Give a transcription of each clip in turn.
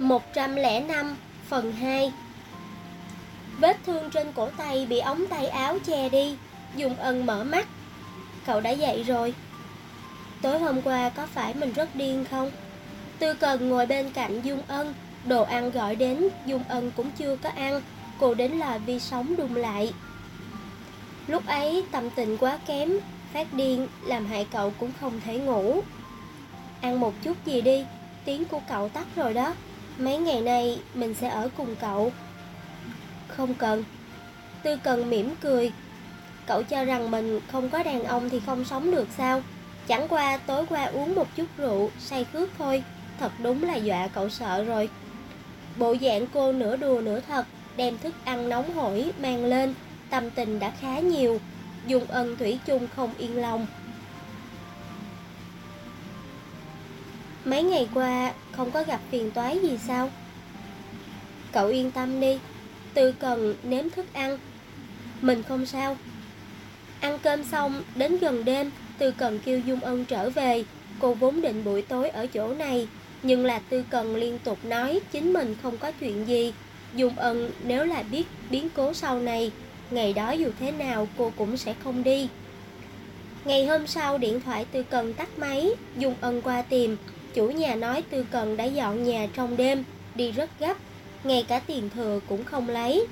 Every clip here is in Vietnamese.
105 phần 2. Vết thương trên cổ tay bị ống tay áo che đi. Dung Ân mở mắt. Cậu đã dậy rồi. Tối hôm qua có phải mình rất điên không? Tư Cần ngồi bên cạnh Dung Ân. Đồ ăn gọi đến Dung Ân cũng chưa có ăn. Cô đến là vi sóng đun lại. Lúc ấy tâm tình quá kém, phát điên làm hại cậu cũng không thể ngủ. Ăn một chút gì đi, tiếng của cậu tắt rồi đó. Mấy ngày nay mình sẽ ở cùng cậu. Không cần. Tư Cần mỉm cười. Cậu cho rằng mình không có đàn ông thì không sống được sao? Chẳng qua tối qua uống một chút rượu, say khướt thôi. Thật đúng là dọa cậu sợ rồi. Bộ dạng cô nửa đùa nửa thật, đem thức ăn nóng hổi mang lên. Tâm tình đã khá nhiều. Dung Ân thủy chung không yên lòng. Mấy ngày qua không có gặp phiền toái gì sao? Cậu yên tâm đi. Tư Cần nếm thức ăn. Mình không sao. Ăn cơm xong đến gần đêm, Tư Cần kêu Dung Ân trở về. Cô vốn định buổi tối ở chỗ này, nhưng là Tư Cần liên tục nói chính mình không có chuyện gì. Dung Ân nếu là biết biến cố sau này, ngày đó dù thế nào cô cũng sẽ không đi. Ngày hôm sau điện thoại Tư Cần tắt máy. Dung Ân qua tìm. Chủ nhà nói Tư Cần đã dọn nhà trong đêm, đi rất gấp, ngay cả tiền thừa cũng không lấy.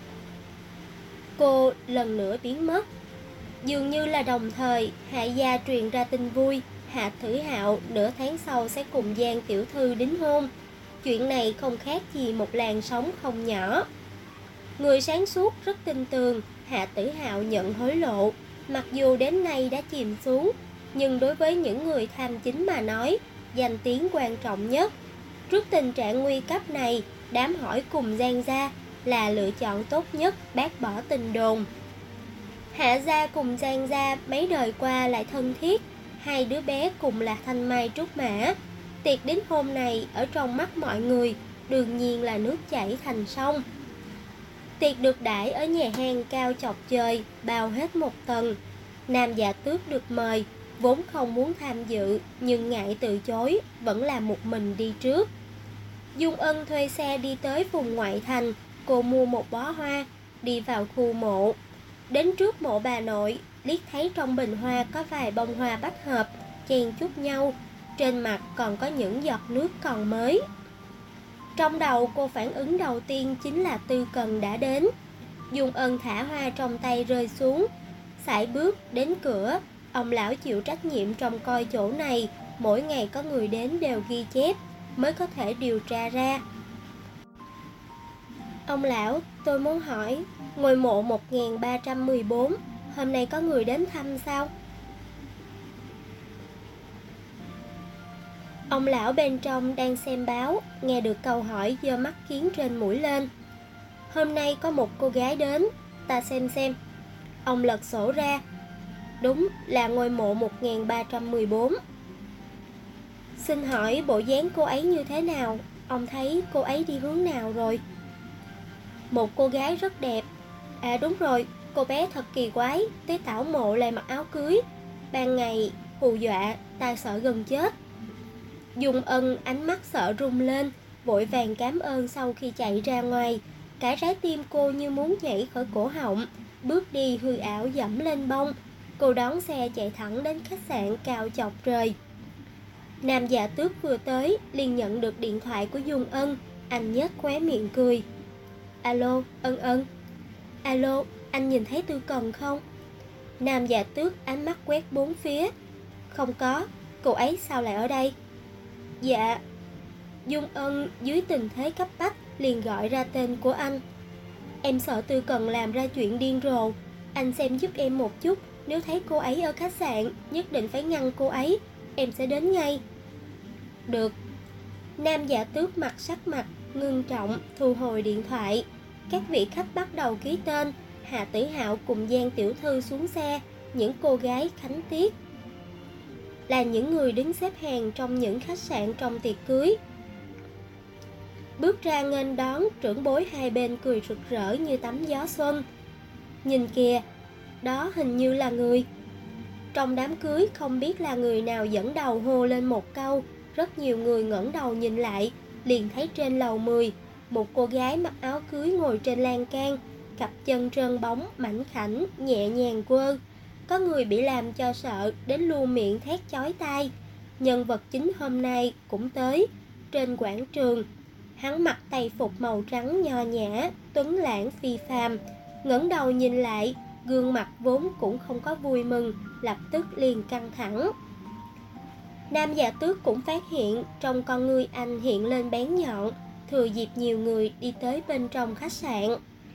Cô lần nữa biến mất. Dường như là đồng thời, Hạ gia truyền ra tin vui, Hạ Thử Hạo nửa tháng sau sẽ cùng Giang tiểu thư đính hôn. Chuyện này không khác gì một làn sóng không nhỏ. Người sáng suốt rất tin tường, Hạ Tử Hạo nhận hối lộ, mặc dù đến nay đã chìm xuống, nhưng đối với những người tham chính mà nói, danh tiếng quan trọng nhất. Trước tình trạng nguy cấp này, đám hỏi cùng Giang gia là lựa chọn tốt nhất, bác bỏ tin đồn. Hạ gia cùng Giang gia mấy đời qua lại thân thiết, hai đứa bé cùng là thanh mai trúc mã. Tiệc đính hôn này ở trong mắt mọi người đương nhiên là nước chảy thành sông. Tiệc được đãi ở nhà hàng cao chọc trời, bao hết một tầng. Nam Dạ Tước được mời, vốn không muốn tham dự, nhưng ngại từ chối, vẫn là một mình đi trước. Dung Ân thuê xe đi tới vùng ngoại thành, cô mua một bó hoa, đi vào khu mộ. Đến trước mộ bà nội, liếc thấy trong bình hoa có vài bông hoa bách hợp, chen chúc nhau, trên mặt còn có những giọt nước còn mới. Trong đầu cô phản ứng đầu tiên chính là Tư Cần đã đến. Dung Ân thả hoa trong tay rơi xuống, sải bước đến cửa. Ông lão chịu trách nhiệm trông coi chỗ này, mỗi ngày có người đến đều ghi chép, mới có thể điều tra ra. Ông lão, tôi muốn hỏi, ngôi mộ 1314, hôm nay có người đến thăm sao? Ông lão bên trong đang xem báo, nghe được câu hỏi giơ mắt kiến trên mũi lên. Hôm nay có một cô gái đến, ta xem. Ông lật sổ ra. Đúng là ngôi mộ 1314. Xin hỏi bộ dáng cô ấy như thế nào? Ông thấy cô ấy đi hướng nào rồi? Một cô gái rất đẹp. À đúng rồi, cô bé thật kỳ quái, tới tảo mộ lại mặc áo cưới. Ban ngày hù dọa, ta sợ gần chết. Dung Ân ánh mắt sợ rung lên, vội vàng cảm ơn sau khi chạy ra ngoài. Cả trái tim cô như muốn nhảy khỏi cổ họng, bước đi hư ảo dẫm lên bông. Cô đón xe chạy thẳng đến khách sạn cao chọc trời. Nam Dạ Tước vừa tới, liền nhận được điện thoại của Dung Ân. Anh nhếch khóe miệng cười. Alo, Ân. Alo, anh nhìn thấy Tư Cần không? Nam Dạ Tước ánh mắt quét bốn phía. Không có, cô ấy sao lại ở đây? Dạ. Dung Ân dưới tình thế cấp bách liền gọi ra tên của anh. Em sợ Tư Cần làm ra chuyện điên rồ. Anh xem giúp em một chút. Nếu thấy cô ấy ở khách sạn, nhất định phải ngăn cô ấy. Em sẽ đến ngay. Được. Nam Dạ Tước mặt sắc mặt ngưng trọng thu hồi điện thoại. Các vị khách bắt đầu ký tên. Hạ Tử Hạo cùng Giang tiểu thư xuống xe. Những cô gái khánh tiết là những người đứng xếp hàng trong những khách sạn trong tiệc cưới. Bước ra nghênh đón, trưởng bối hai bên cười rực rỡ như tắm gió xuân. Nhìn kìa, đó hình như là người. Trong đám cưới không biết là người nào dẫn đầu hô lên một câu. Rất nhiều người ngẩng đầu nhìn lại, liền thấy trên lầu 10 một cô gái mặc áo cưới ngồi trên lan can, cặp chân trơn bóng mảnh khảnh nhẹ nhàng quơ. Có người bị làm cho sợ đến luôn miệng thét chói tai. Nhân vật chính hôm nay cũng tới trên quảng trường. Hắn mặc tây phục màu trắng nho nhã, tuấn lãng phi phàm, ngẩng đầu nhìn lại, gương mặt vốn cũng không có vui mừng, lập tức liền căng thẳng. Nam Dạ Tước cũng phát hiện trong con ngươi anh hiện lên bén nhọn, thừa dịp nhiều người đi tới bên trong khách sạn.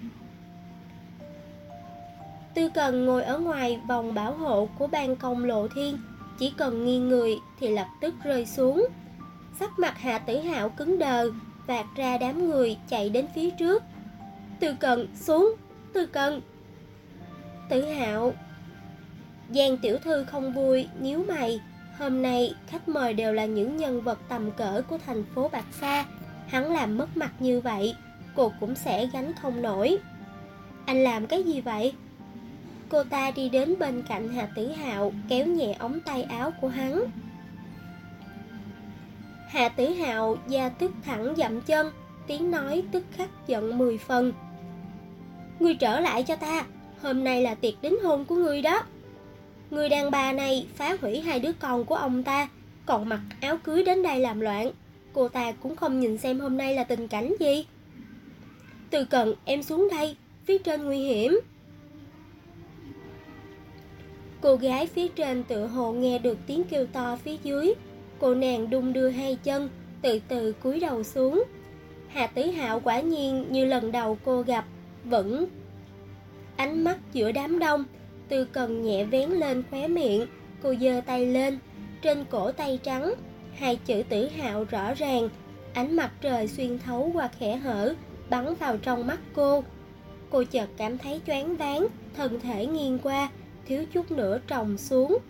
Tư Cần ngồi ở ngoài vòng bảo hộ của ban công Lộ Thiên, chỉ cần nghiêng người thì lập tức rơi xuống. Sắc mặt Hạ Tử Hạo cứng đờ, vạt ra đám người chạy đến phía trước. Tư Cần xuống, Tư Cần. Tử Hạo. Giang tiểu thư không vui, nhíu mày. Hôm nay khách mời đều là những nhân vật tầm cỡ của thành phố Bạch Sa, hắn làm mất mặt như vậy, cô cũng sẽ gánh không nổi. Anh làm cái gì vậy? Cô ta đi đến bên cạnh Hạ Tử Hạo, kéo nhẹ ống tay áo của hắn. Hạ Tử Hạo da tức thẳng dậm chân, tiếng nói tức khắc giận 10 phần. Ngươi trở lại cho ta, hôm nay là tiệc đính hôn của ngươi đó. Người đàn bà này phá hủy 2 đứa con của ông ta, còn mặc áo cưới đến đây làm loạn. Cô ta cũng không nhìn xem hôm nay là tình cảnh gì. Từ Cần, em xuống đây, phía trên nguy hiểm. Cô gái phía trên tựa hồ nghe được tiếng kêu to phía dưới. Cô nàng đung đưa 2 chân, từ từ cúi đầu xuống. Hạ Tử Hạo quả nhiên như lần đầu cô gặp, vẫn ánh mắt giữa đám đông. Từ Cần nhẹ vén lên khóe miệng, cô giơ tay lên, trên cổ tay trắng, 2 chữ Tử Hạo rõ ràng. Ánh mặt trời xuyên thấu qua kẽ hở, bắn vào trong mắt cô. Cô chợt cảm thấy choáng váng, thân thể nghiêng qua, thiếu chút nữa tròng xuống.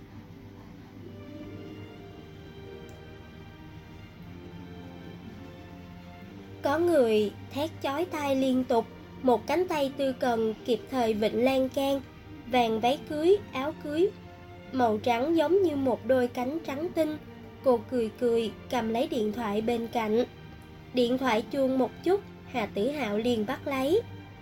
Có người thét chói tai liên tục, một cánh tay Tư Cần kịp thời vịnh lan can, vàng váy cưới, áo cưới màu trắng giống như một đôi cánh trắng tinh. Cô cười cười, cầm lấy điện thoại bên cạnh. Điện thoại chuông một chút, Hà Tử Hạo liền bắt lấy.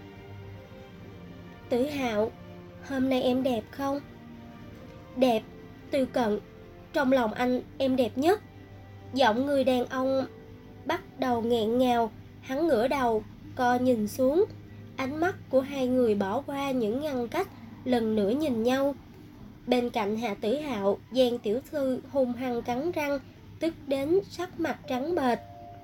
Tử Hạo, hôm nay em đẹp không? Đẹp, Tư Cận, trong lòng anh em đẹp nhất. Giọng người đàn ông bắt đầu nghẹn ngào, hắn ngửa đầu, co nhìn xuống. Ánh mắt của 2 người bỏ qua những ngăn cách, lần nữa nhìn nhau. Bên cạnh Hạ Tử Hạo, Giang tiểu thư hung hăng cắn răng, tức đến sắc mặt trắng bệch.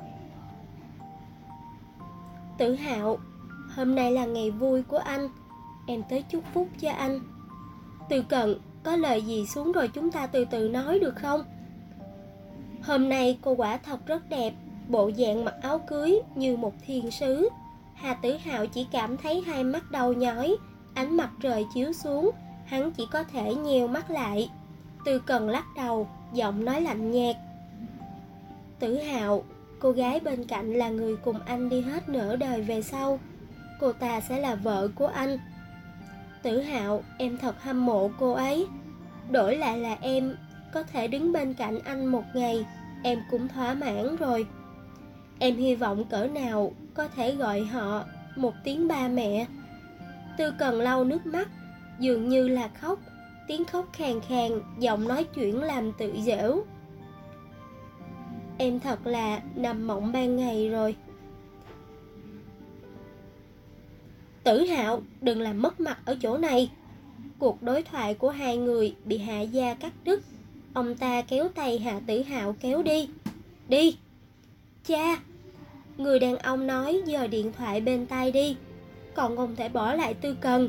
Tử Hạo, hôm nay là ngày vui của anh, em tới chúc phúc cho anh. Từ Cận, có lời gì xuống rồi chúng ta từ từ nói được không? Hôm nay cô quả thật rất đẹp, bộ dạng mặc áo cưới như một thiên sứ. Hà Tử Hạo chỉ cảm thấy 2 mắt đau nhói, ánh mặt trời chiếu xuống, hắn chỉ có thể nheo mắt lại. Từ Cần lắc đầu, giọng nói lạnh nhạt. Tử Hạo, cô gái bên cạnh là người cùng anh đi hết nửa đời về sau. Cô ta sẽ là vợ của anh. Tử Hạo, em thật hâm mộ cô ấy. Đổi lại là em, có thể đứng bên cạnh anh một ngày, em cũng thỏa mãn rồi. Em hy vọng cỡ nào có thể gọi họ một tiếng ba mẹ. Tư Cần lau nước mắt, dường như là khóc, tiếng khóc khàn khàn, giọng nói chuyển làm tự giễu. Em thật là nằm mộng ban ngày rồi. Tử Hạo, đừng làm mất mặt ở chỗ này. Cuộc đối thoại của 2 người bị Hạ Gia cắt đứt. Ông ta kéo tay Hạ Tử Hạo kéo đi. Đi. Cha. Người đàn ông nói giơ điện thoại bên tai đi, còn không thể bỏ lại Tư Cần.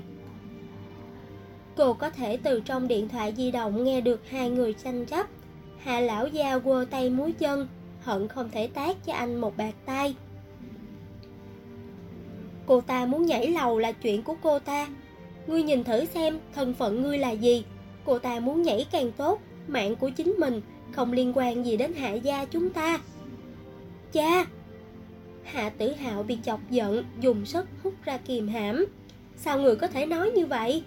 Cô có thể từ trong điện thoại di động nghe được 2 người tranh chấp. Hạ lão gia quơ tay múa chân, hận không thể tát cho anh một bạt tay. Cô ta muốn nhảy lầu là chuyện của cô ta. Ngươi nhìn thử xem thân phận ngươi là gì. Cô ta muốn nhảy càng tốt, mạng của chính mình không liên quan gì đến Hạ gia chúng ta. Cha. Hạ Tử Hạo bị chọc giận, dùng sức hút ra kìm hãm. Sao người có thể nói như vậy?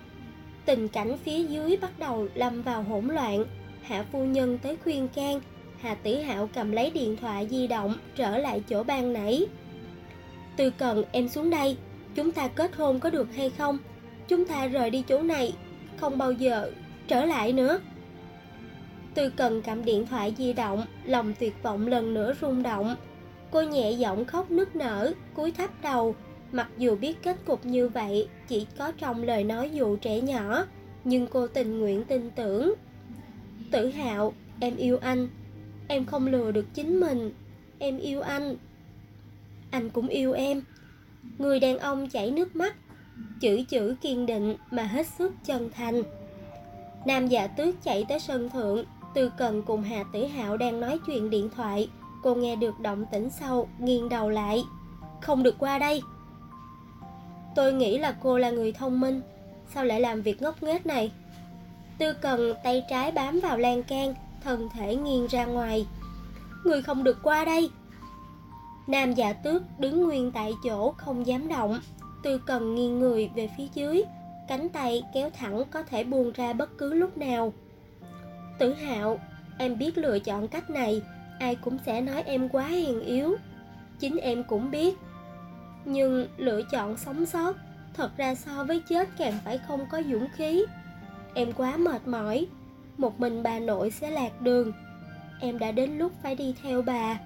Tình cảnh phía dưới bắt đầu lâm vào hỗn loạn. Hạ phu nhân tới khuyên can, Hà Tử Hạo cầm lấy điện thoại di động trở lại chỗ ban nãy. Tư Cần, em xuống đây. Chúng ta kết hôn có được hay không? Chúng ta rời đi chỗ này, không bao giờ trở lại nữa. Tư Cần cầm điện thoại di động, lòng tuyệt vọng lần nữa rung động. Cô nhẹ giọng khóc nức nở, cúi thấp đầu. Mặc dù biết kết cục như vậy chỉ có trong lời nói dụ trẻ nhỏ, nhưng cô tình nguyện tin tưởng. Tử Hạo, em yêu anh. Em không lừa được chính mình. Em yêu anh. Anh cũng yêu em. Người đàn ông chảy nước mắt, chữ chữ kiên định mà hết sức chân thành. Nam Dạ Tước chạy tới sân thượng. Tư Cần cùng Hà Tử Hạo đang nói chuyện điện thoại. Cô nghe được động tĩnh sau, nghiêng đầu lại. Không được qua đây. Tôi nghĩ là cô là người thông minh, sao lại làm việc ngốc nghếch này? Tư Cần tay trái bám vào lan can, thân thể nghiêng ra ngoài. Người không được qua đây. Nam Dạ Tước đứng nguyên tại chỗ không dám động. Tư Cần nghiêng người về phía dưới, cánh tay kéo thẳng có thể buông ra bất cứ lúc nào. Tử Hạo, em biết lựa chọn cách này, ai cũng sẽ nói em quá hèn yếu. Chính em cũng biết. Nhưng lựa chọn sống sót, thật ra so với chết càng phải không có dũng khí. Em quá mệt mỏi, một mình bà nội sẽ lạc đường. Em đã đến lúc phải đi theo bà.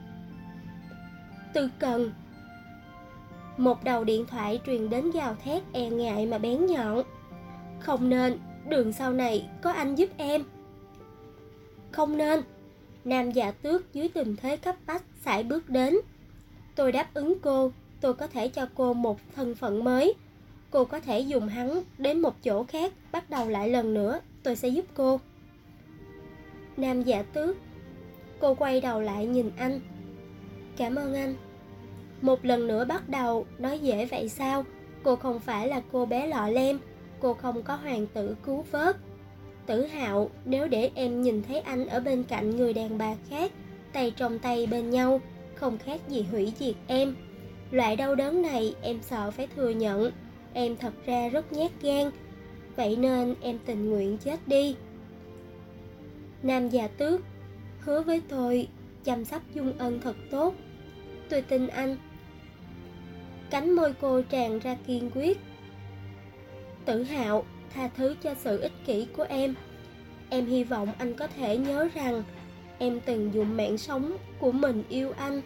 Tư Cần. Một đầu điện thoại truyền đến gào thét e ngại mà bén nhọn. Không nên, đường sau này có anh giúp em. Không nên. Nam Dạ Tước dưới tình thế cấp bách sải bước đến. Tôi đáp ứng cô, tôi có thể cho cô một thân phận mới. Cô có thể dùng hắn đến một chỗ khác, bắt đầu lại lần nữa, tôi sẽ giúp cô. Nam Dạ Tước. Cô quay đầu lại nhìn anh. Cảm ơn anh. Một lần nữa bắt đầu, nói dễ vậy sao? Cô không phải là cô bé lọ lem, cô không có hoàng tử cứu vớt. Tử Hạo, nếu để em nhìn thấy anh ở bên cạnh người đàn bà khác, tay trong tay bên nhau, không khác gì hủy diệt em. Loại đau đớn này em sợ phải thừa nhận. Em thật ra rất nhát gan, vậy nên em tình nguyện chết đi. Nam Dạ Tước. Hứa với tôi chăm sóc Dung Ân thật tốt. Tôi tin anh. Cánh môi cô tràn ra kiên quyết. Tử Hạo, tha thứ cho sự ích kỷ của em. Em hy vọng anh có thể nhớ rằng em từng dùng mạng sống của mình yêu anh.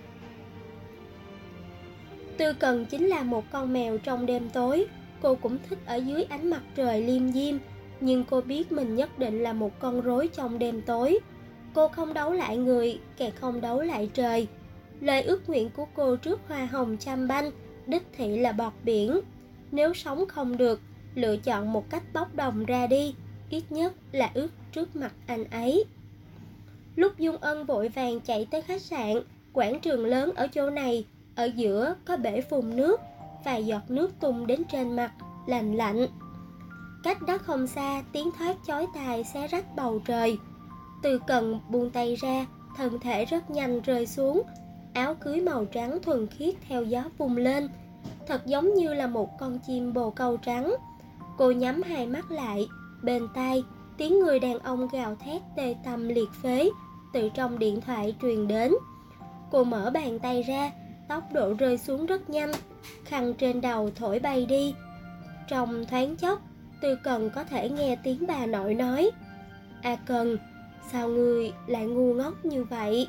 Tư Cần chính là một con mèo trong đêm tối. Cô cũng thích ở dưới ánh mặt trời liêm diêm, nhưng cô biết mình nhất định là một con rối trong đêm tối. Cô không đấu lại người, càng không đấu lại trời. Lời ước nguyện của cô trước hoa hồng chăm banh đích thị là bọt biển. Nếu sống không được, lựa chọn một cách bốc đồng ra đi, ít nhất là ước trước mặt anh ấy. Lúc Dung Ân vội vàng chạy tới khách sạn, quảng trường lớn ở chỗ này, ở giữa có bể phun nước, vài giọt nước tung đến trên mặt, lành lạnh. Cách đó không xa, tiếng thét chói tai xé rách bầu trời. Tư Cần buông tay ra, thân thể rất nhanh rơi xuống. Áo cưới màu trắng thuần khiết theo gió vung lên, thật giống như là một con chim bồ câu trắng. Cô nhắm hai mắt lại, bên tai tiếng người đàn ông gào thét tê tâm liệt phế từ trong điện thoại truyền đến. Cô mở bàn tay ra, tốc độ rơi xuống rất nhanh, khăn trên đầu thổi bay đi. Trong thoáng chốc, Tư Cần có thể nghe tiếng bà nội nói: "A Cần, sao ngươi lại ngu ngốc như vậy?"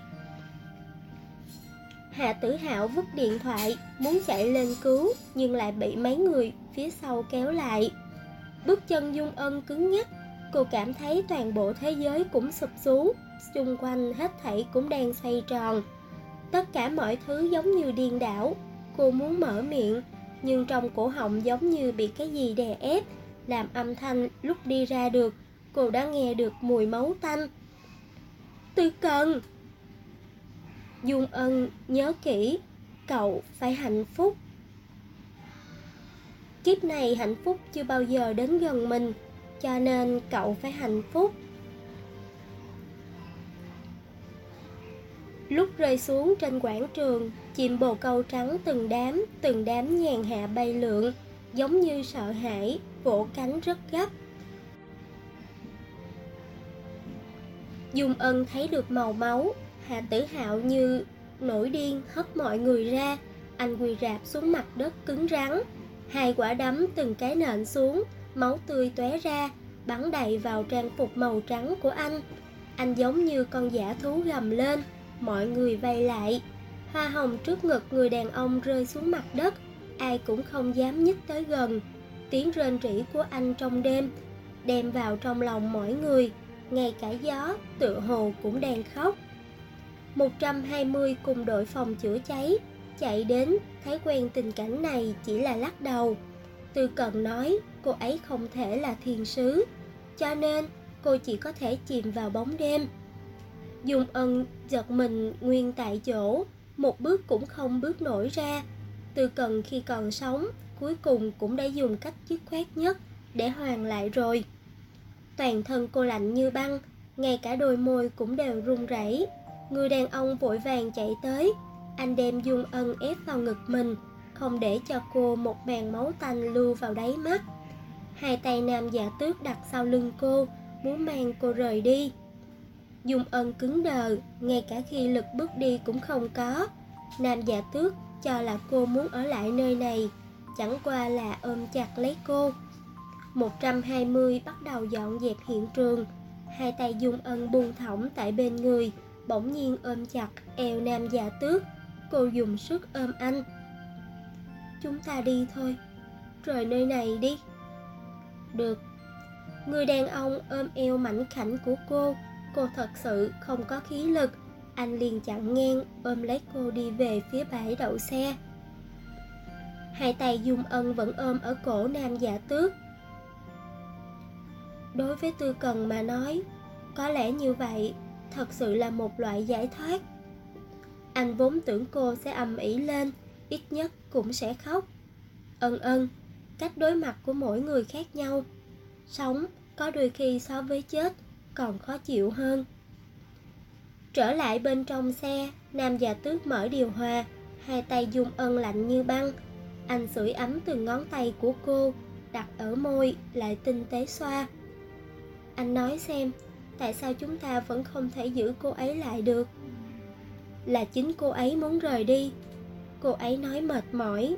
Hạ Tử Hạo vứt điện thoại, muốn chạy lên cứu, nhưng lại bị mấy người phía sau kéo lại. Bước chân Dung Ân cứng nhắc, cô cảm thấy toàn bộ thế giới cũng sụp xuống, xung quanh hết thảy cũng đang xoay tròn. Tất cả mọi thứ giống như điên đảo. Cô muốn mở miệng, nhưng trong cổ họng giống như bị cái gì đè ép, làm âm thanh lúc đi ra được, cô đã nghe được mùi máu tanh. Tư Cần! Dung Ân, nhớ kỹ, cậu phải hạnh phúc. Kiếp này hạnh phúc chưa bao giờ đến gần mình, cho nên cậu phải hạnh phúc. Lúc rơi xuống trên quảng trường, chim bồ câu trắng từng đám nhàn hạ bay lượn, giống như sợ hãi, vỗ cánh rất gấp. Dung Ân thấy được màu máu, Hạ Tử Hạo như nổi điên hất mọi người ra. Anh quỳ rạp xuống mặt đất cứng rắn, hai quả đấm từng cái nện xuống, máu tươi tóe ra, bắn đầy vào trang phục màu trắng của anh. Anh giống như con dã thú gầm lên, mọi người vây lại. Hoa hồng trước ngực người đàn ông rơi xuống mặt đất, ai cũng không dám nhích tới gần. Tiếng rên rỉ của anh trong đêm đem vào trong lòng mỗi người, ngay cả gió tựa hồ cũng đang khóc. 120 cùng đội phòng chữa cháy chạy đến, thấy quen tình cảnh này chỉ là lắc đầu. Tư Cần nói cô ấy không thể là thiên sứ, cho nên cô chỉ có thể chìm vào bóng đêm. Dung Ân giật mình nguyên tại chỗ, một bước cũng không bước nổi ra. Tư Cần khi còn sống cuối cùng cũng đã dùng cách dứt khoát nhất để hoàn lại rồi. Toàn thân cô lạnh như băng, ngay cả đôi môi cũng đều run rẩy. Người đàn ông vội vàng chạy tới, anh đem Dung Ân ép vào ngực mình, không để cho cô một màn máu tanh lưu vào đáy mắt. Hai tay nam giả tước đặt sau lưng cô, muốn mang cô rời đi. Dung Ân cứng đờ, ngay cả khi lực bước đi cũng không có. Nam giả tước cho là cô muốn ở lại nơi này, chẳng qua là ôm chặt lấy cô. 120 bắt đầu dọn dẹp hiện trường. Hai tay Dung Ân buông thõng tại bên người, bỗng nhiên ôm chặt eo nam giả tước. Cô dùng sức ôm anh. Chúng ta đi thôi, rời nơi này đi. Được. Người đàn ông ôm eo mảnh khảnh của cô thật sự không có khí lực. Anh liền chặn ngang ôm lấy cô đi về phía bãi đậu xe. Hai tay Dung Ân vẫn ôm ở cổ nam giả tước. Đối với Tư Cần mà nói, có lẽ như vậy thật sự là một loại giải thoát. Anh vốn tưởng cô sẽ ầm ĩ lên, ít nhất cũng sẽ khóc. Ân, cách đối mặt của mỗi người khác nhau. Sống có đôi khi so với chết còn khó chịu hơn. Trở lại bên trong xe, nam giả tước mở điều hòa, hai tay Dung Ân lạnh như băng. Anh sưởi ấm từng ngón tay của cô, đặt ở môi, lại tinh tế xoa. Anh nói xem, tại sao chúng ta vẫn không thể giữ cô ấy lại được? Là chính cô ấy muốn rời đi. Cô ấy nói mệt mỏi.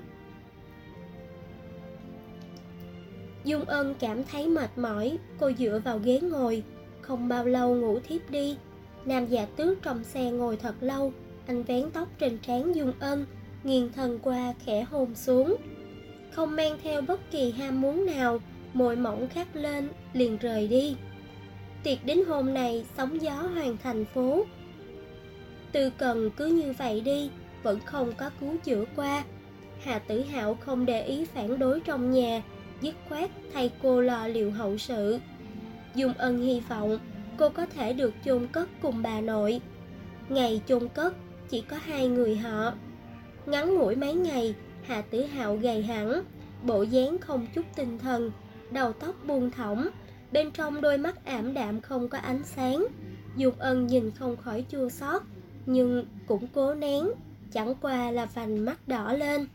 Dung Ân cảm thấy mệt mỏi, cô dựa vào ghế ngồi, không bao lâu ngủ thiếp đi. Nam giả tước trong xe ngồi thật lâu, anh vén tóc trên trán Dung Ân, nghiêng thân qua khẽ hôn xuống. Không mang theo bất kỳ ham muốn nào, môi mỏng khắc lên, liền rời đi. Tiệc đính hôn này sóng gió hoàn thành phố. Tư Cần cứ như vậy đi, vẫn không có cứu chữa qua. Hạ Tử Hạo không để ý phản đối trong nhà, dứt khoát thay cô lo liệu hậu sự. Dung Ân hy vọng cô có thể được chôn cất cùng bà nội. Ngày chôn cất chỉ có hai người họ. Ngắn ngủi mấy ngày, Hạ Tử Hạo gầy hẳn, bộ dáng không chút tinh thần, đầu tóc buông thõng, bên trong đôi mắt ảm đạm không có ánh sáng. Dung Ân nhìn không khỏi chua xót, nhưng cũng cố nén, chẳng qua là vành mắt đỏ lên.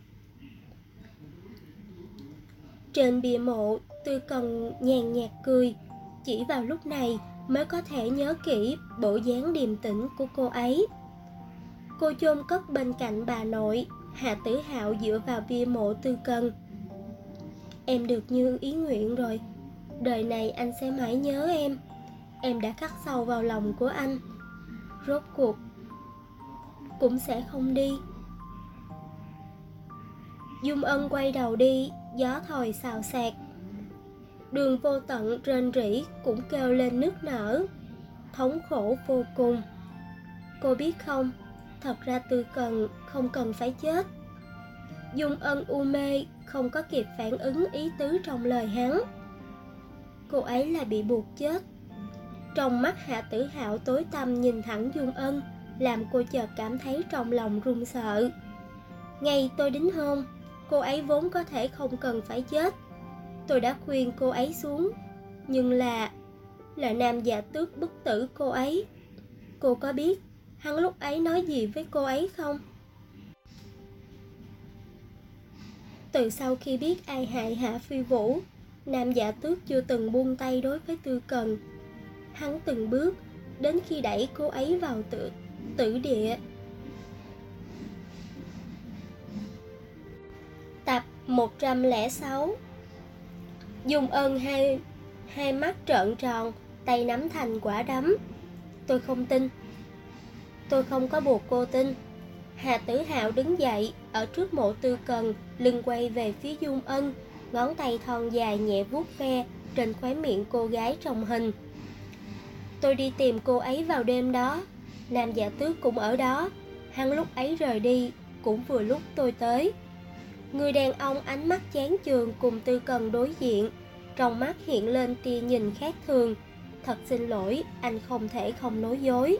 Trên bia mộ, Tư Cần nhàn nhạt cười, chỉ vào lúc này mới có thể nhớ kỹ bộ dáng điềm tĩnh của cô ấy. Cô chôn cất bên cạnh bà nội. Hạ Tử Hạo dựa vào bia mộ Tư Cần. Em được như ý nguyện rồi, đời này anh sẽ mãi nhớ em. Em đã khắc sâu vào lòng của anh, rốt cuộc cũng sẽ không đi. Dung Ân quay đầu đi, gió thổi xào xạc. Đường Vô Tận rên rỉ cũng kêu lên nức nở, thống khổ vô cùng. Cô biết không, thật ra Tư Cần không cần phải chết. Dung Ân u mê, không có kịp phản ứng ý tứ trong lời hắn. Cô ấy là bị buộc chết. Trong mắt Hạ Tử Hạo tối tăm nhìn thẳng Dung Ân, làm cô chợt cảm thấy trong lòng run sợ. Ngày tôi đính hôn, cô ấy vốn có thể không cần phải chết. Tôi đã khuyên cô ấy xuống, nhưng là nam giả tước bức tử cô ấy. Cô có biết hắn lúc ấy nói gì với cô ấy không? Từ sau khi biết ai hại Hạ Phi Vũ, nam giả tước chưa từng buông tay đối với Tư Cần. Hắn từng bước đến khi đẩy cô ấy vào tử địa. Tập 106. Dung Ân hai mắt trợn tròn, tay nắm thành quả đấm. Tôi không tin. Tôi không có buộc cô tin. Hà Tử Hạo đứng dậy, ở trước mộ Tư Cần, lưng quay về phía Dung Ân, ngón tay thon dài nhẹ vuốt ve trên khóe miệng cô gái trong hình. Tôi đi tìm cô ấy vào đêm đó, Nam Dạ Tước cũng ở đó. Hắn lúc ấy rời đi, cũng vừa lúc tôi tới. Người đàn ông ánh mắt chán chường cùng Tư Cần đối diện, trong mắt hiện lên tia nhìn khác thường. Thật xin lỗi, anh không thể không nói dối.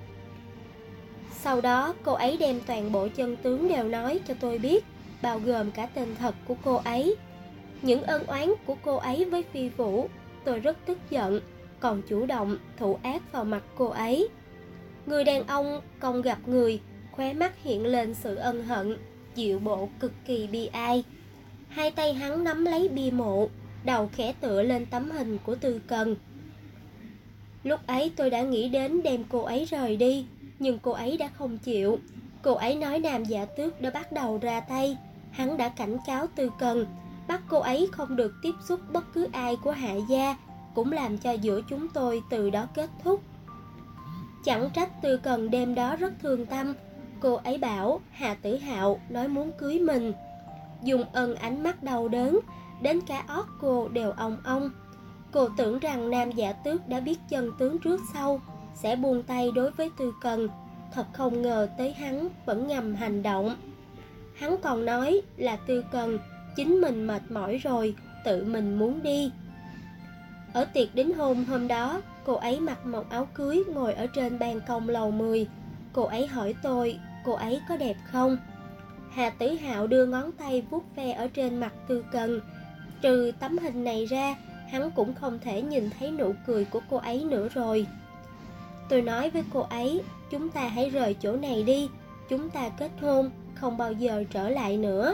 Sau đó cô ấy đem toàn bộ chân tướng đều nói cho tôi biết, bao gồm cả tên thật của cô ấy. Những ân oán của cô ấy với Phi Vũ, tôi rất tức giận, còn chủ động thủ ác vào mặt cô ấy. Người đàn ông cong gặp người, khóe mắt hiện lên sự ân hận, dịu bộ cực kỳ bi ai. Hai tay hắn nắm lấy bia mộ, đầu khẽ tựa lên tấm hình của Tư Cần. Lúc ấy tôi đã nghĩ đến đem cô ấy rời đi, nhưng cô ấy đã không chịu. Cô ấy nói Nam Dạ Tước đã bắt đầu ra tay. Hắn đã cảnh cáo Tư Cần, bắt cô ấy không được tiếp xúc bất cứ ai của Hạ gia, cũng làm cho giữa chúng tôi từ đó kết thúc. Chẳng trách Tư Cần đêm đó rất thương tâm. Cô ấy bảo Hà Tử Hạo nói muốn cưới mình. Dung Ân ánh mắt đau đớn, đến cả ót cô đều ong ong. Cô tưởng rằng Nam Dạ Tước đã biết chân tướng trước sau, sẽ buông tay đối với Tư Cần. Thật không ngờ tới hắn vẫn ngầm hành động. Hắn còn nói là Tư Cần chính mình mệt mỏi rồi, tự mình muốn đi. Ở tiệc đính hôn hôm đó, cô ấy mặc một áo cưới ngồi ở trên ban công lầu 10. Cô ấy hỏi tôi, cô ấy có đẹp không? Hà Tử Hạo đưa ngón tay vuốt ve ở trên mặt Tư Cần. Trừ tấm hình này ra, hắn cũng không thể nhìn thấy nụ cười của cô ấy nữa rồi. Tôi nói với cô ấy, chúng ta hãy rời chỗ này đi, chúng ta kết hôn, không bao giờ trở lại nữa.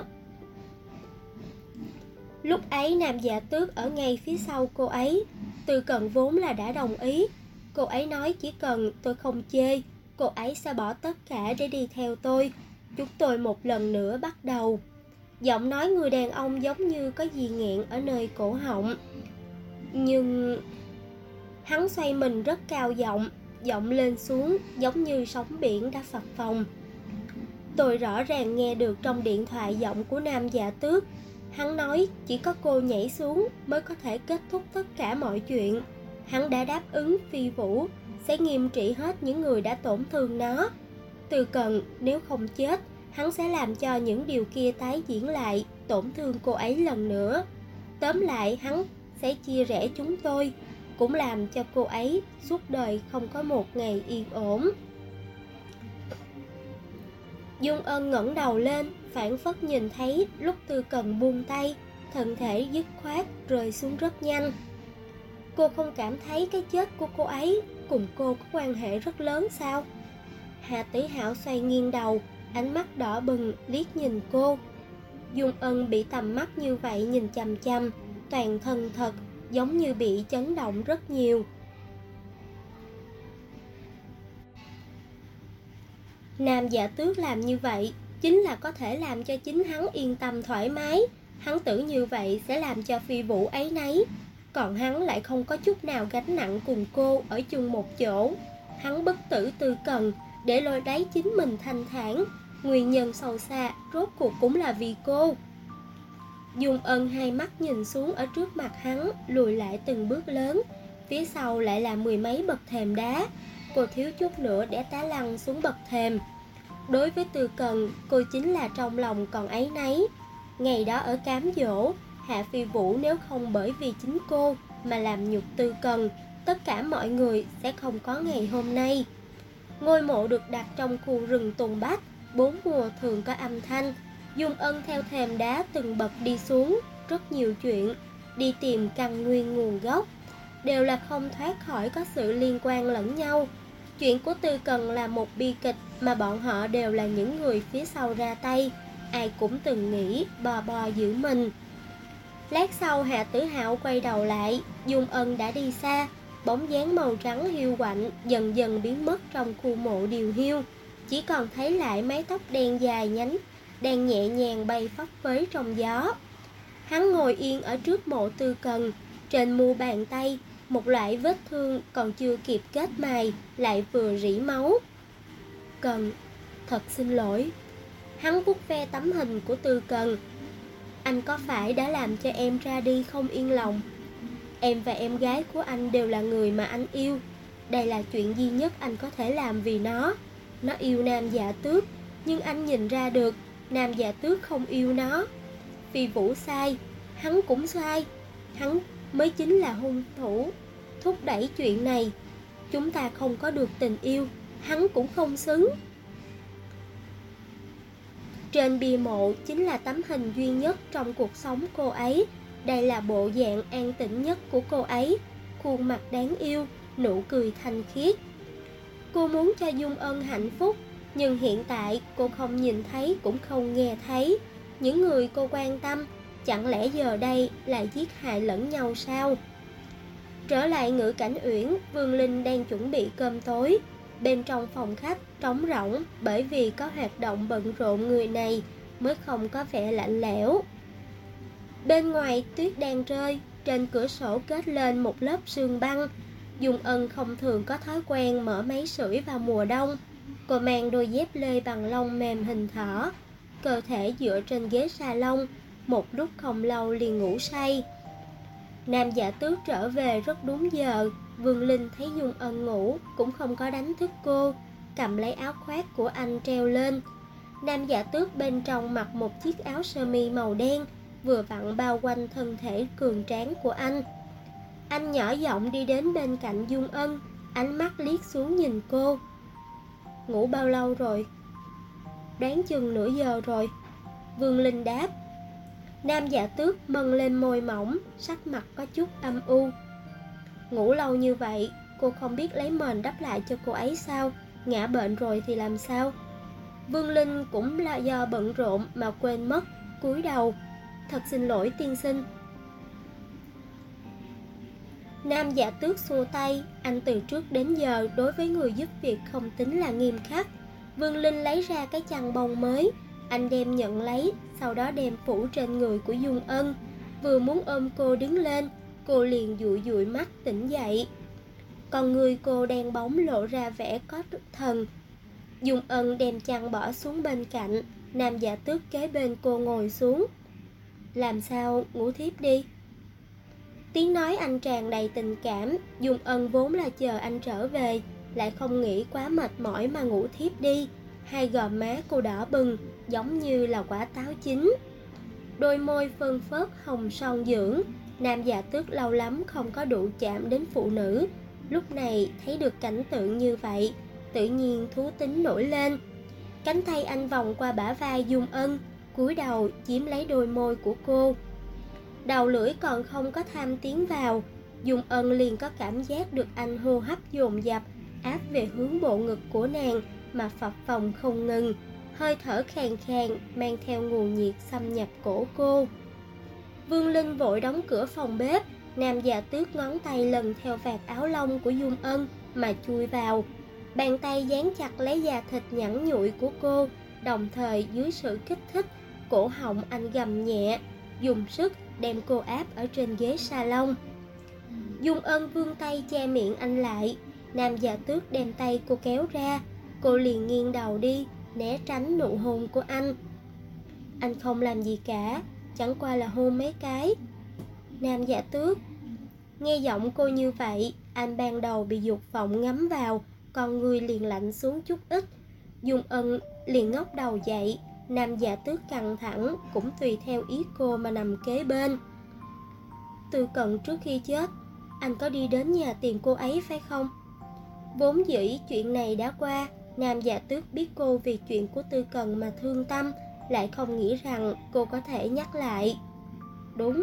Lúc ấy Nam Dạ Tước ở ngay phía sau cô ấy. Tư Cần vốn là đã đồng ý. Cô ấy nói chỉ cần tôi không chê, cô ấy sẽ bỏ tất cả để đi theo tôi. Chúng tôi một lần nữa bắt đầu. Giọng nói người đàn ông giống như có gì nghẹn ở nơi cổ họng. Nhưng hắn xoay mình rất cao giọng, giọng lên xuống giống như sóng biển đã phập phồng. Tôi rõ ràng nghe được trong điện thoại giọng của Nam Dạ Tước. Hắn nói chỉ có cô nhảy xuống mới có thể kết thúc tất cả mọi chuyện. Hắn đã đáp ứng Phi Vũ sẽ nghiêm trị hết những người đã tổn thương nó. Tư Cần nếu không chết, hắn sẽ làm cho những điều kia tái diễn lại, tổn thương cô ấy lần nữa. Tóm lại hắn sẽ chia rẽ chúng tôi, cũng làm cho cô ấy suốt đời không có một ngày yên ổn. Dung Ân ngẩng đầu lên, phảng phất nhìn thấy lúc Tư Cần buông tay, thân thể dứt khoát rơi xuống rất nhanh. Cô không cảm thấy cái chết của cô ấy cùng cô có quan hệ rất lớn sao? Hà Tử Hạo xoay nghiêng đầu, ánh mắt đỏ bừng liếc nhìn cô. Dung Ân bị tầm mắt như vậy nhìn chằm chằm, toàn thân thật giống như bị chấn động rất nhiều. Nam Dạ Tước làm như vậy chính là có thể làm cho chính hắn yên tâm thoải mái. Hắn tưởng như vậy sẽ làm cho Phi Vũ áy náy, còn hắn lại không có chút nào gánh nặng cùng cô ở chung một chỗ. Hắn bất tử Tư Cần để lôi đáy chính mình thanh thản, nguyên nhân sâu xa rốt cuộc cũng là vì cô. Dung Ân hai mắt nhìn xuống ở trước mặt hắn, lùi lại từng bước lớn, phía sau lại là mười mấy bậc thềm đá. Cô thiếu chút nữa để té lăn xuống bậc thềm. Đối với Tư Cần, cô chính là trong lòng còn áy náy. Ngày đó ở cám dỗ, Hạ Phi Vũ nếu không bởi vì chính cô mà làm nhục Tư Cần, tất cả mọi người sẽ không có ngày hôm nay. Ngôi mộ được đặt trong khu rừng tùng bách, 4 mùa thường có âm thanh. Dung Ân theo thềm đá từng bậc đi xuống, rất nhiều chuyện, đi tìm căn nguyên nguồn gốc, đều là không thoát khỏi có sự liên quan lẫn nhau. Chuyện của Tư Cần là một bi kịch mà bọn họ đều là những người phía sau ra tay, ai cũng từng nghĩ bò bò giữ mình. Lát sau Hạ Tử Hạo quay đầu lại, Dung Ân đã đi xa. Bóng dáng màu trắng hiu quạnh dần dần biến mất trong khu mộ điều hiu, chỉ còn thấy lại mái tóc đen dài nhánh đang nhẹ nhàng bay phấp phới trong gió. Hắn ngồi yên ở trước mộ Tư Cần, trên mu bàn tay một loại vết thương còn chưa kịp kết mài lại vừa rỉ máu. Cần, thật xin lỗi. Hắn vuốt ve tấm hình của Tư Cần. Anh có phải đã làm cho em ra đi không yên lòng? Em và em gái của anh đều là người mà anh yêu. Đây là chuyện duy nhất anh có thể làm vì nó. Nó yêu Nam Dạ Tước, nhưng anh nhìn ra được Nam Dạ Tước không yêu nó. Phi Vũ sai, hắn cũng sai. Hắn mới chính là hung thủ thúc đẩy chuyện này. Chúng ta không có được tình yêu, hắn cũng không xứng. Trên bia mộ chính là tấm hình duy nhất trong cuộc sống cô ấy. Đây là bộ dạng an tĩnh nhất của cô ấy, khuôn mặt đáng yêu, nụ cười thanh khiết. Cô muốn cho Dung Ân hạnh phúc, nhưng hiện tại cô không nhìn thấy cũng không nghe thấy. Những người cô quan tâm, chẳng lẽ giờ đây lại giết hại lẫn nhau sao? Trở lại Ngự Cảnh Uyển, Vương Linh đang chuẩn bị cơm tối. Bên trong phòng khách trống rỗng, bởi vì có hoạt động bận rộn người này mới không có vẻ lạnh lẽo. Bên ngoài tuyết đang rơi, trên cửa sổ kết lên một lớp sương băng. Dung Ân không thường có thói quen mở máy sưởi vào mùa đông. Cô mang đôi dép lê bằng lông mềm hình thỏ, cơ thể dựa trên ghế salon, một lúc không lâu liền ngủ say. Nam Dạ Tước trở về rất đúng giờ. Vương Linh thấy Dung Ân ngủ cũng không có đánh thức cô, cầm lấy áo khoác của anh treo lên. Nam Dạ Tước bên trong mặc một chiếc áo sơ mi màu đen, vừa vặn bao quanh thân thể cường tráng của anh. Anh nhỏ giọng đi đến bên cạnh Dung Ân, ánh mắt liếc xuống nhìn cô. Ngủ bao lâu rồi? Đoán chừng nửa giờ rồi, Vương Linh đáp. Nam Dạ Tước mân lên môi mỏng, sắc mặt có chút âm u. Ngủ lâu như vậy, cô không biết lấy mền đắp lại cho cô ấy sao? Ngã bệnh rồi thì làm sao? Vương Linh cũng là do bận rộn mà quên mất, cúi đầu. Thật xin lỗi tiên sinh. Nam Dạ Tước xua tay, anh từ trước đến giờ đối với người giúp việc không tính là nghiêm khắc. Vương Linh lấy ra cái chăn bông mới, anh đem nhận lấy, sau đó đem phủ trên người của Dung Ân. Vừa muốn ôm cô đứng lên, cô liền dụi dụi mắt tỉnh dậy. Còn người cô đen bóng lộ ra vẻ có thần. Dung Ân đem chăn bỏ xuống bên cạnh, Nam Dạ Tước kế bên cô ngồi xuống. Làm sao, ngủ thiếp đi. Tiếng nói anh tràn đầy tình cảm. Dung Ân vốn là chờ anh trở về, lại không nghĩ quá mệt mỏi mà ngủ thiếp đi. Hai gò má cô đỏ bừng, giống như là quả táo chín. Đôi môi phơn phớt hồng son dưỡng. Nam Dạ Tước lâu lắm không có đụng chạm đến phụ nữ, lúc này thấy được cảnh tượng như vậy, tự nhiên thú tính nổi lên. Cánh tay anh vòng qua bả vai Dung Ân, cúi đầu chiếm lấy đôi môi của cô. Đầu lưỡi còn không có tham tiến vào, Dung Ân liền có cảm giác được anh hô hấp dồn dập áp về hướng bộ ngực của nàng mà phập phồng không ngừng, hơi thở khàn khàn mang theo nguồn nhiệt xâm nhập cổ cô. Vương Linh vội đóng cửa phòng bếp. Nam Dạ Tước ngón tay lần theo vạt áo lông của Dung Ân mà chui vào, bàn tay dán chặt lấy da thịt nhẵn nhụi của cô, đồng thời dưới sự kích thích, cổ họng anh gầm nhẹ, dùng sức đem cô áp ở trên ghế salon. Dung Ân vươn tay che miệng anh lại. Nam Dạ Tước đem tay cô kéo ra, cô liền nghiêng đầu đi, né tránh nụ hôn của anh. Anh không làm gì cả, chẳng qua là hôn mấy cái. Nam Dạ Tước. Nghe giọng cô như vậy, anh ban đầu bị dục vọng ngắm vào, con người liền lạnh xuống chút ít. Dung Ân liền ngóc đầu dậy. Nam Dạ Tước căng thẳng, cũng tùy theo ý cô mà nằm kế bên. Tư Cận trước khi chết, anh có đi đến nhà tìm cô ấy phải không? Vốn dĩ chuyện này đã qua, Nam Dạ Tước biết cô vì chuyện của Tư Cận mà thương tâm, lại không nghĩ rằng cô có thể nhắc lại. Đúng.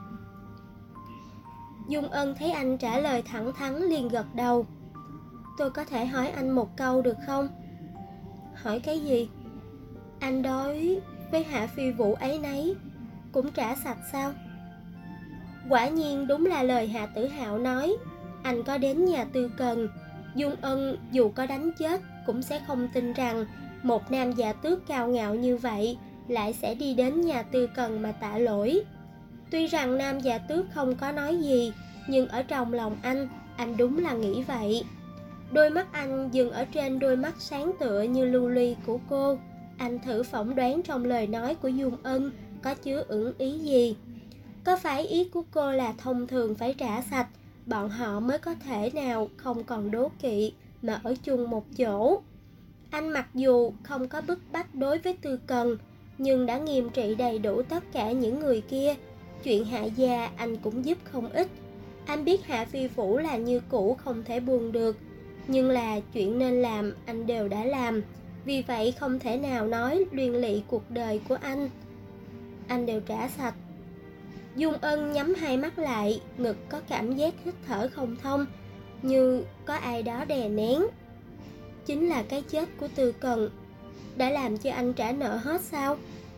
Dung Ân thấy anh trả lời thẳng thắn liền gật đầu. Tôi có thể hỏi anh một câu được không? Hỏi cái gì? Anh đối với Hạ Phi Vũ ấy nấy cũng trả sạch sao? Quả nhiên đúng là lời Hạ Tử Hạo nói. anh có đến nhà Tư Cần. Dung Ân dù có đánh chết cũng sẽ không tin rằng một nam giả tước cao ngạo như vậy lại sẽ đi đến nhà Tư Cần mà tạ lỗi. Tuy rằng nam giả tước không có nói gì, nhưng ở trong lòng anh đúng là nghĩ vậy. Đôi mắt anh dừng ở trên đôi mắt sáng tựa như lưu ly của cô. Anh thử phỏng đoán trong lời nói của Dung Ân có chứa ẩn ý gì. Có phải ý của cô là thông thường phải trả sạch, bọn họ mới có thể nào không còn đố kỵ mà ở chung một chỗ? Anh mặc dù không có bức bách đối với Tư Cần, nhưng đã nghiêm trị đầy đủ tất cả những người kia. Chuyện Hạ gia anh cũng giúp không ít. Anh biết Hạ Phi Phủ là như cũ không thể buông được, nhưng là chuyện nên làm anh đều đã làm. Vì vậy không thể nào nói liên lụy cuộc đời của anh đều trả sạch. Dung Ân nhắm hai mắt lại, ngực có cảm giác hít thở không thông, như có ai đó đè nén. Chính là cái chết của Tư Cần đã làm cho anh trả nợ hết sao?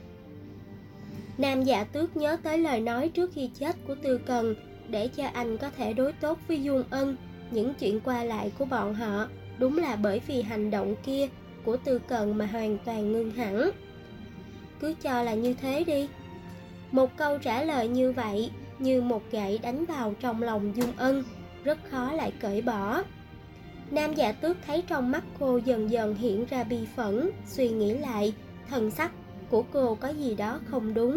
Nam giả tước nhớ tới lời nói trước khi chết của Tư Cần để cho anh có thể đối tốt với Dung Ân. Những chuyện qua lại của bọn họ đúng là bởi vì hành động kia của Tư Cần mà hoàn toàn ngưng hẳn. Cứ cho là như thế đi. Một câu trả lời như vậy như một gậy đánh vào trong lòng Dung Ân, rất khó lại cởi bỏ. Nam giả tước thấy trong mắt cô dần dần hiện ra bi phẫn, suy nghĩ lại, thần sắc của cô có gì đó không đúng.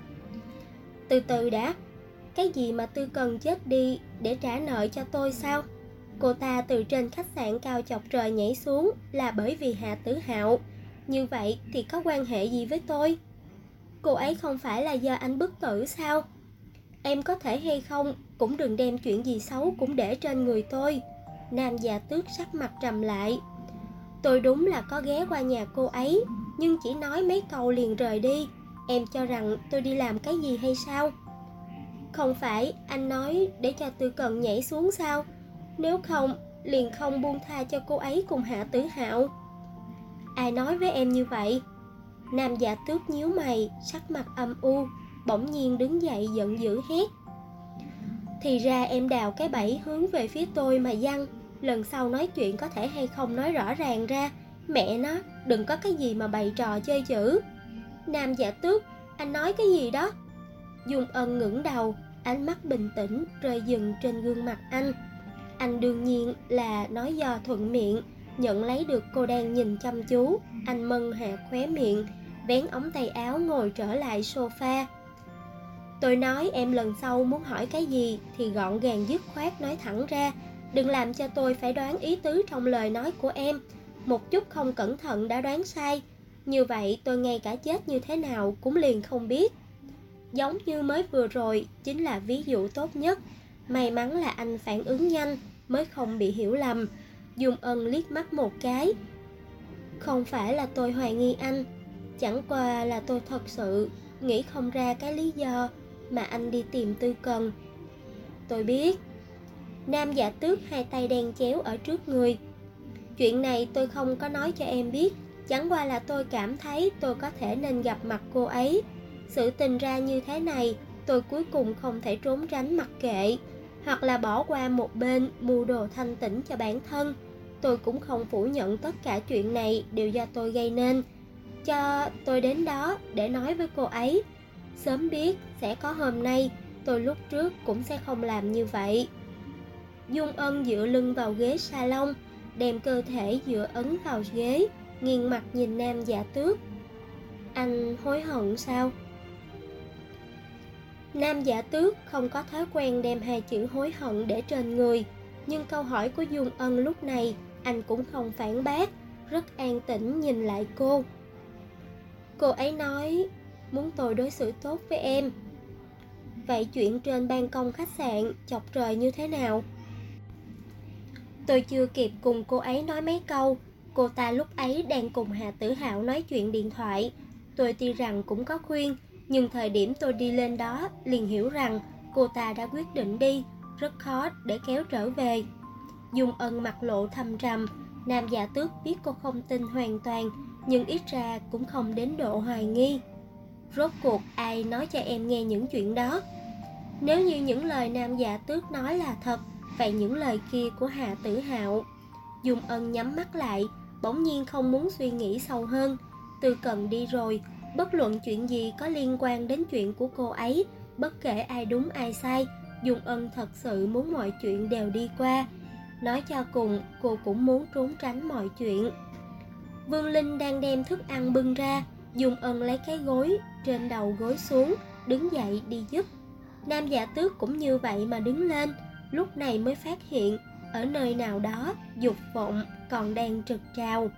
Từ từ đã, cái gì mà Tư Cần chết đi để trả nợ cho tôi sao? Cô ta từ trên khách sạn cao chọc trời nhảy xuống là bởi vì Hạ Tử Hạo. Như vậy thì có quan hệ gì với tôi? Cô ấy không phải là do anh bức tử sao? Em có thể hay không cũng đừng đem chuyện gì xấu cũng để trên người tôi. Nam già tước sắc mặt trầm lại. Tôi đúng là có ghé qua nhà cô ấy, nhưng chỉ nói mấy câu liền rời đi. Em cho rằng tôi đi làm cái gì hay sao? Không phải anh nói để cho Tư Cần nhảy xuống sao? Nếu không, liền không buông tha cho cô ấy cùng Hạ Tử Hạo. Ai nói với em như vậy? Nam giả tước nhíu mày, sắc mặt âm u, bỗng nhiên đứng dậy giận dữ hét. Thì ra em đào cái bẫy hướng về phía tôi mà giăng. Lần sau nói chuyện có thể hay không nói rõ ràng ra. Mẹ nó, đừng có cái gì mà bày trò chơi chữ. Nam giả tước, anh nói cái gì đó? Dung Ân ngẩng đầu, ánh mắt bình tĩnh rơi dừng trên gương mặt anh. Anh đương nhiên là nói do thuận miệng, nhận lấy được cô đang nhìn chăm chú. Anh mân hạ khóe miệng, vén ống tay áo ngồi trở lại sofa. Tôi nói em lần sau muốn hỏi cái gì thì gọn gàng dứt khoát nói thẳng ra. Đừng làm cho tôi phải đoán ý tứ trong lời nói của em. Một chút không cẩn thận đã đoán sai. Như vậy tôi ngay cả chết như thế nào cũng liền không biết. Giống như mới vừa rồi chính là ví dụ tốt nhất. May mắn là anh phản ứng nhanh mới không bị hiểu lầm. Dung Ân liếc mắt một cái. Không phải là tôi hoài nghi anh, chẳng qua là tôi thật sự nghĩ không ra cái lý do mà anh đi tìm Tư Cần. Tôi biết. Nam giả tước hai tay đen chéo ở trước người. Chuyện này tôi không có nói cho em biết, chẳng qua là tôi cảm thấy tôi có thể nên gặp mặt cô ấy. Sự tình ra như thế này, tôi cuối cùng không thể trốn tránh mặc kệ, hoặc là bỏ qua một bên mưu đồ thanh tĩnh cho bản thân. Tôi cũng không phủ nhận tất cả chuyện này đều do tôi gây nên. Cho tôi đến đó để nói với cô ấy. Sớm biết sẽ có hôm nay, tôi lúc trước cũng sẽ không làm như vậy. Dung Ân dựa lưng vào ghế salon, đem cơ thể dựa ấn vào ghế, nghiêng mặt nhìn nam giả tước. Anh hối hận sao? Nam giả tước không có thói quen đem hai chữ hối hận để trên người, nhưng câu hỏi của Dung Ân lúc này anh cũng không phản bác, rất an tĩnh nhìn lại cô. Cô ấy nói muốn tôi đối xử tốt với em. Vậy chuyện trên ban công khách sạn chọc trời như thế nào? Tôi chưa kịp cùng cô ấy nói mấy câu, cô ta lúc ấy đang cùng Hạ Tử Hạo nói chuyện điện thoại. Tôi tuy rằng cũng có khuyên, nhưng thời điểm tôi đi lên đó liền hiểu rằng cô ta đã quyết định đi, rất khó để kéo trở về. Dung Ân mặt lộ thâm trầm. Nam giả tước biết cô không tin hoàn toàn, nhưng ít ra cũng không đến độ hoài nghi. Rốt cuộc ai nói cho em nghe những chuyện đó? Nếu như những lời nam giả tước nói là thật, Vậy những lời kia của Hà Tử Hạo? Dung Ân nhắm mắt lại, bỗng nhiên không muốn suy nghĩ sâu hơn. Tư Cần đi rồi, bất luận chuyện gì có liên quan đến chuyện của cô ấy, bất kể ai đúng ai sai, Dung Ân thật sự muốn mọi chuyện đều đi qua. Nói cho cùng, cô cũng muốn trốn tránh mọi chuyện. Vương Linh đang đem thức ăn bưng ra, Dung Ân lấy cái gối trên đầu gối xuống, đứng dậy đi giúp. Nam Dạ Tước cũng như vậy mà đứng lên, lúc này mới phát hiện ở nơi nào đó dục vọng còn đang trực trào.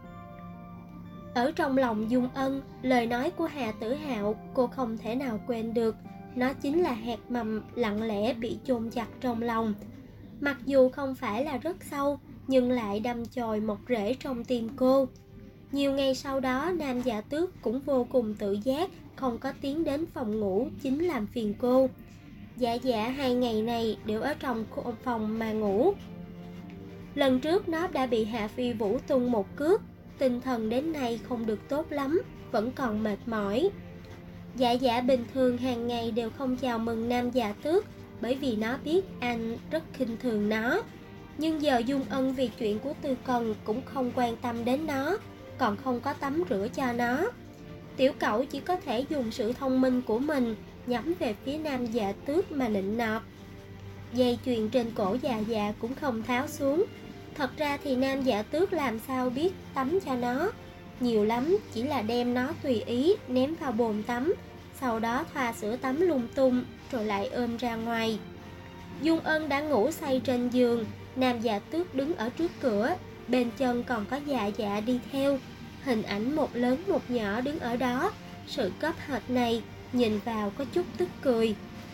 Ở trong lòng Dung Ân, lời nói của Hà Tử Hạo cô không thể nào quên được. Nó chính là hạt mầm lặng lẽ bị chôn chặt trong lòng. Mặc dù không phải là rất sâu, nhưng lại đâm chồi một rễ trong tim cô. Nhiều ngày sau đó, Nam Dạ Tước cũng vô cùng tự giác, không có tiến đến phòng ngủ chính làm phiền cô. Dạ dạ 2 ngày này đều ở trong phòng mà ngủ. Lần trước nó đã bị Hạ Phi Vũ tung một cước, tinh thần đến nay không được tốt lắm, vẫn còn mệt mỏi. Dạ dạ bình thường hàng ngày đều không chào mừng Nam Dạ Tước, bởi vì nó biết anh rất khinh thường nó. Nhưng giờ Dung Ân vì chuyện của Tư Cần cũng không quan tâm đến nó, còn không có tắm rửa cho nó. Tiểu cẩu chỉ có thể dùng sự thông minh của mình nhắm về phía Nam Dạ Tước mà nịnh nọt. Dây chuyền trên cổ dạ dạ cũng không tháo xuống. Thật ra thì Nam Dạ Tước làm sao biết tắm cho nó, nhiều lắm chỉ là đem nó tùy ý ném vào bồn tắm, sau đó thoa sữa tắm lung tung rồi lại ôm ra ngoài. Dung Ân đã ngủ say trên giường, Nam Dạ Tước đứng ở trước cửa, bên chân còn có dạ dạ đi theo. Hình ảnh một lớn một nhỏ đứng ở đó, sự cấp hệt này nhìn vào có chút tức cười.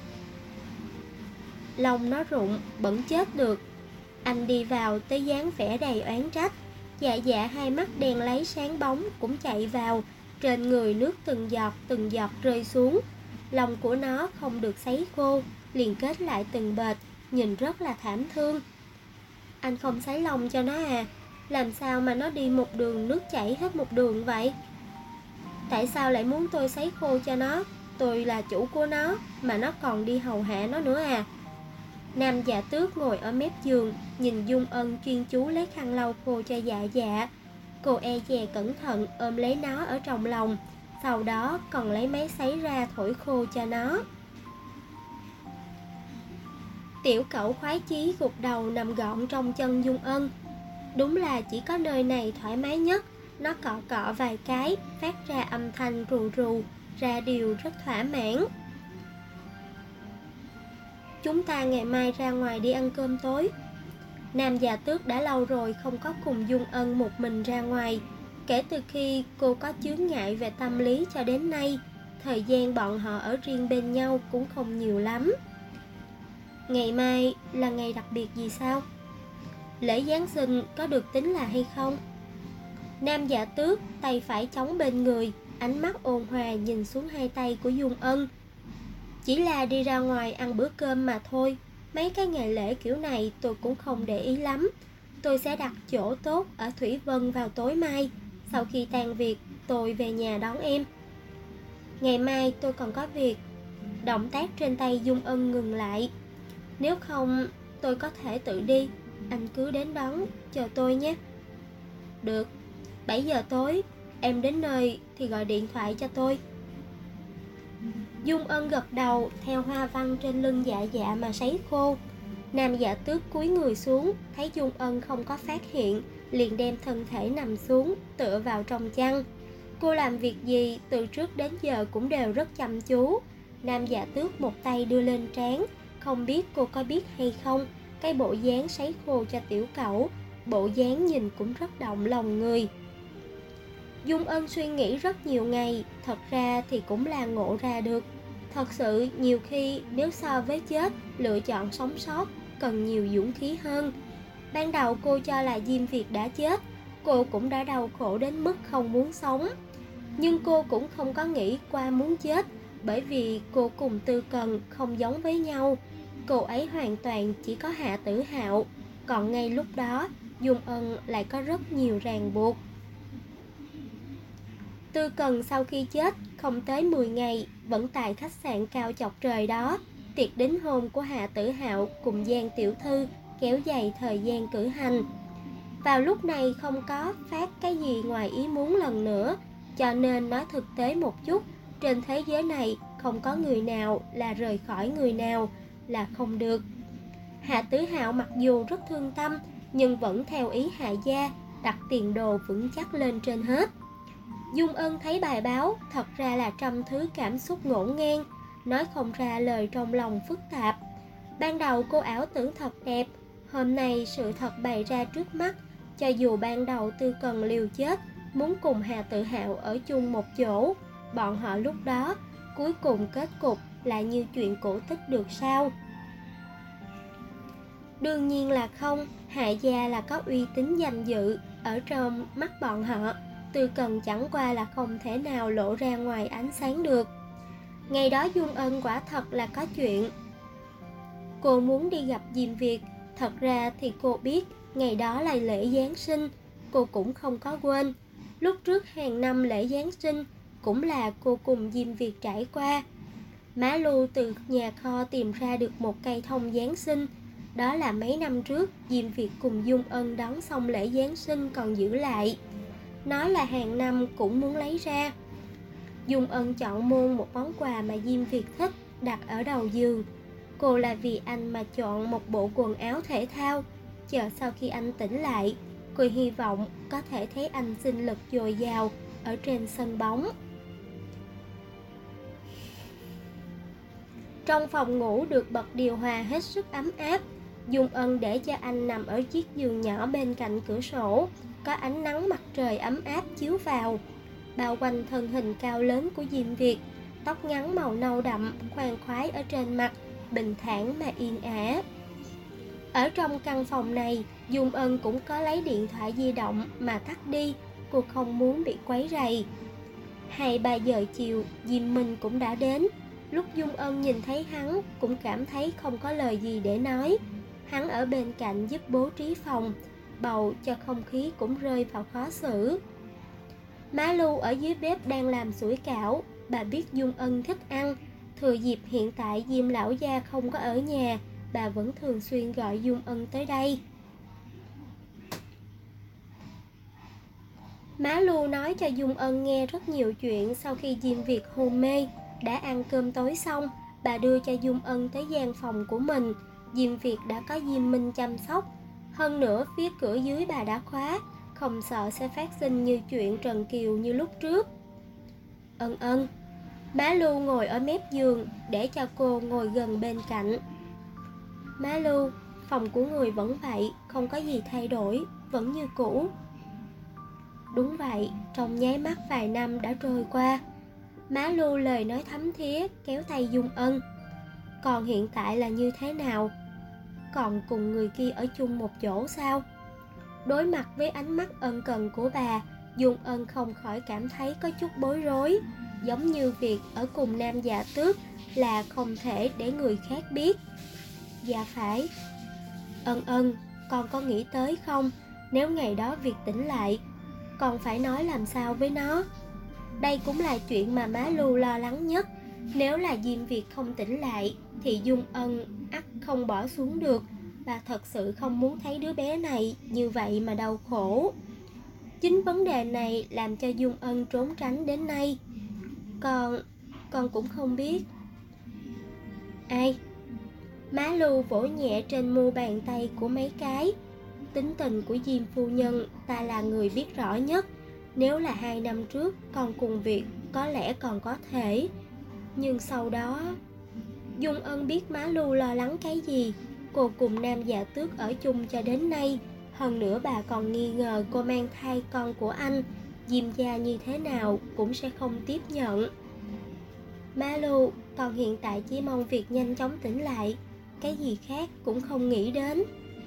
Lòng nó rụng, bẩn chết được. Anh đi vào tới dáng vẻ đầy oán trách. Dạ dạ hai mắt đen lấy sáng bóng cũng chạy vào, trên người nước từng giọt rơi xuống. Lòng của nó không được sấy khô, liền kết lại từng bệt, nhìn rất là thảm thương. Anh không sấy lòng cho nó à? Làm sao mà nó đi một đường nước chảy hết một đường vậy? Tại sao lại muốn tôi sấy khô cho nó? Tôi là chủ của nó, mà nó còn đi hầu hạ nó nữa à? Nam Dạ Tước ngồi ở mép giường, nhìn Dung Ân chuyên chú lấy khăn lau khô cho dạ dạ. Cô e dè cẩn thận ôm lấy nó ở trong lòng, sau đó còn lấy máy sấy ra thổi khô cho nó. Tiểu cẩu khoái chí gục đầu nằm gọn trong chân Dung Ân. Đúng là chỉ có nơi này thoải mái nhất. Nó cọ cọ vài cái, phát ra âm thanh rù rù, ra điều rất thỏa mãn. Chúng ta ngày mai ra ngoài đi ăn cơm tối. Nam Dạ Tước đã lâu rồi không có cùng Dung Ân một mình ra ngoài. Kể từ khi cô có chướng ngại về tâm lý cho đến nay, thời gian bọn họ ở riêng bên nhau cũng không nhiều lắm. Ngày mai là ngày đặc biệt gì sao? Lễ Giáng sinh có được tính là hay không? Nam Dạ Tước tay phải chống bên người, ánh mắt ôn hòa nhìn xuống hai tay của Dung Ân. Chỉ là đi ra ngoài ăn bữa cơm mà thôi. Mấy cái ngày lễ kiểu này tôi cũng không để ý lắm. Tôi sẽ đặt chỗ tốt ở Thủy Vân vào tối mai. Sau khi tan việc tôi về nhà đón em. Ngày mai tôi còn có việc. Động tác trên tay Dung Ân ngừng lại. Nếu không tôi có thể tự đi, anh cứ đến đón, chờ tôi nhé. Được, 7 giờ tối, em đến nơi thì gọi điện thoại cho tôi. Dung Ân gật đầu theo hoa văn trên lưng dạ dạ mà sấy khô. Nam Dạ Tước cúi người xuống, thấy Dung Ân không có phát hiện, liền đem thân thể nằm xuống, tựa vào trong chăn. Cô làm việc gì từ trước đến giờ cũng đều rất chăm chú. Nam Dạ Tước một tay đưa lên trán, không biết cô có biết hay không, cái bộ dáng sấy khô cho tiểu cẩu, bộ dáng nhìn cũng rất động lòng người. Dung Ân suy nghĩ rất nhiều ngày, thật ra thì cũng là ngộ ra được. Thật sự nhiều khi nếu so với chết, lựa chọn sống sót cần nhiều dũng khí hơn. Ban đầu cô cho là Diêm Việt đã chết, cô cũng đã đau khổ đến mức không muốn sống. Nhưng cô cũng không có nghĩ qua muốn chết, bởi vì cô cùng Tư Cần không giống với nhau. Cô ấy hoàn toàn chỉ có Hạ Tử Hạo, còn ngay lúc đó Dung Ân lại có rất nhiều ràng buộc. Tư Cần sau khi chết không tới 10 ngày vẫn tại khách sạn cao chọc trời đó. Tiệc đính hôn của Hạ Tử Hạo cùng Giang tiểu thư kéo dài thời gian cử hành. Vào lúc này không có phát cái gì ngoài ý muốn lần nữa, cho nên nói thực tế một chút, trên thế giới này không có người nào là rời khỏi người nào là không được. Hạ Tử Hạo mặc dù rất thương tâm, nhưng vẫn theo ý Hạ gia, đặt tiền đồ vững chắc lên trên hết. Dung Ân thấy bài báo, thật ra là trăm thứ cảm xúc ngổn ngang, nói không ra lời trong lòng phức tạp. Ban đầu cô ảo tưởng thật đẹp, hôm nay sự thật bày ra trước mắt. Cho dù ban đầu Tư Cần liều chết, muốn cùng Hạ Tử Hạo ở chung một chỗ, bọn họ lúc đó, cuối cùng kết cục là như chuyện cổ tích được sao? Đương nhiên là không, Hạ gia là có uy tín danh dự, ở trong mắt bọn họ, Tư Cần chẳng qua là không thể nào lộ ra ngoài ánh sáng được. Ngày đó Dung Ân quả thật là có chuyện. Cô muốn đi gặp Diêm Việt, thật ra thì cô biết ngày đó là lễ Giáng sinh, cô cũng không có quên. Lúc trước hàng năm lễ Giáng sinh cũng là cô cùng Diêm Việt trải qua. Má Lưu từ nhà kho tìm ra được một cây thông Giáng sinh. Đó là mấy năm trước Diêm Việt cùng Dung Ân đón xong lễ Giáng sinh còn giữ lại. Nói là hàng năm cũng muốn lấy ra. Dung Ân chọn mua một món quà mà Diêm Việt thích, đặt ở đầu giường. Cô là vì anh mà chọn một bộ quần áo thể thao. Chờ sau khi anh tỉnh lại, cô hy vọng có thể thấy anh sinh lực dồi dào ở trên sân bóng. Trong phòng ngủ được bật điều hòa hết sức ấm áp. Dung Ân để cho anh nằm ở chiếc giường nhỏ bên cạnh cửa sổ, có ánh nắng mặt trời ấm áp chiếu vào, bao quanh thân hình cao lớn của Diêm Việt. Tóc ngắn màu nâu đậm khoan khoái ở trên mặt, bình thản mà yên ả. Ở trong căn phòng này, Dung Ân cũng có lấy điện thoại di động mà tắt đi, cô không muốn bị quấy rầy. 2-3 giờ chiều, Diêm Minh cũng đã đến. Lúc Dung Ân nhìn thấy hắn, cũng cảm thấy không có lời gì để nói. Hắn ở bên cạnh giúp bố trí phòng, bầu cho không khí cũng rơi vào khó xử. Má Lưu ở dưới bếp đang làm sủi cảo, bà biết Dung Ân thích ăn. Thừa dịp hiện tại Diêm lão gia không có ở nhà, bà vẫn thường xuyên gọi Dung Ân tới đây. Má Lưu nói cho Dung Ân nghe rất nhiều chuyện sau khi Diêm Việt hôn mê. Đã ăn cơm tối xong, bà đưa cho Dung Ân tới gian phòng của mình. Diêm Việt đã có Diêm Minh chăm sóc. Hơn nữa phía cửa dưới bà đã khóa, không sợ sẽ phát sinh như chuyện Trần Kiều như lúc trước. Ân ân. Má Lưu ngồi ở mép giường để cho cô ngồi gần bên cạnh. Má Lưu, phòng của người vẫn vậy, không có gì thay đổi, vẫn như cũ. Đúng vậy, trong nháy mắt vài năm đã trôi qua. Má Lưu lời nói thấm thía kéo tay Dung Ân. Còn hiện tại là như thế nào? Còn cùng người kia ở chung một chỗ sao? Đối mặt với ánh mắt ân cần của bà, Dung Ân không khỏi cảm thấy có chút bối rối. Giống như việc ở cùng Nam Dạ Tước là không thể để người khác biết. Dạ phải. Ân ân, con có nghĩ tới không? Nếu ngày đó Việt tỉnh lại, con phải nói làm sao với nó? Đây cũng là chuyện mà má Lưu lo lắng nhất. Nếu là Diêm Việt không tỉnh lại thì Dung Ân ắt không bỏ xuống được. Bà thật sự không muốn thấy đứa bé này như vậy mà đau khổ. Chính vấn đề này làm cho Dung Ân trốn tránh đến nay. Con cũng không biết. Ai? Má Lưu vỗ nhẹ trên mu bàn tay của mấy cái. Tính tình của Diêm phu nhân ta là người biết rõ nhất. Nếu là 2 năm trước con cùng việc có lẽ còn có thể. Nhưng sau đó... Dung Ân biết má Lưu lo lắng cái gì. Cô cùng Nam Dạ Tước ở chung cho đến nay. Hơn nữa bà còn nghi ngờ cô mang thai con của anh. Diêm gia như thế nào cũng sẽ không tiếp nhận. Má Lưu, con hiện tại chỉ mong việc nhanh chóng tỉnh lại. Cái gì khác cũng không nghĩ đến.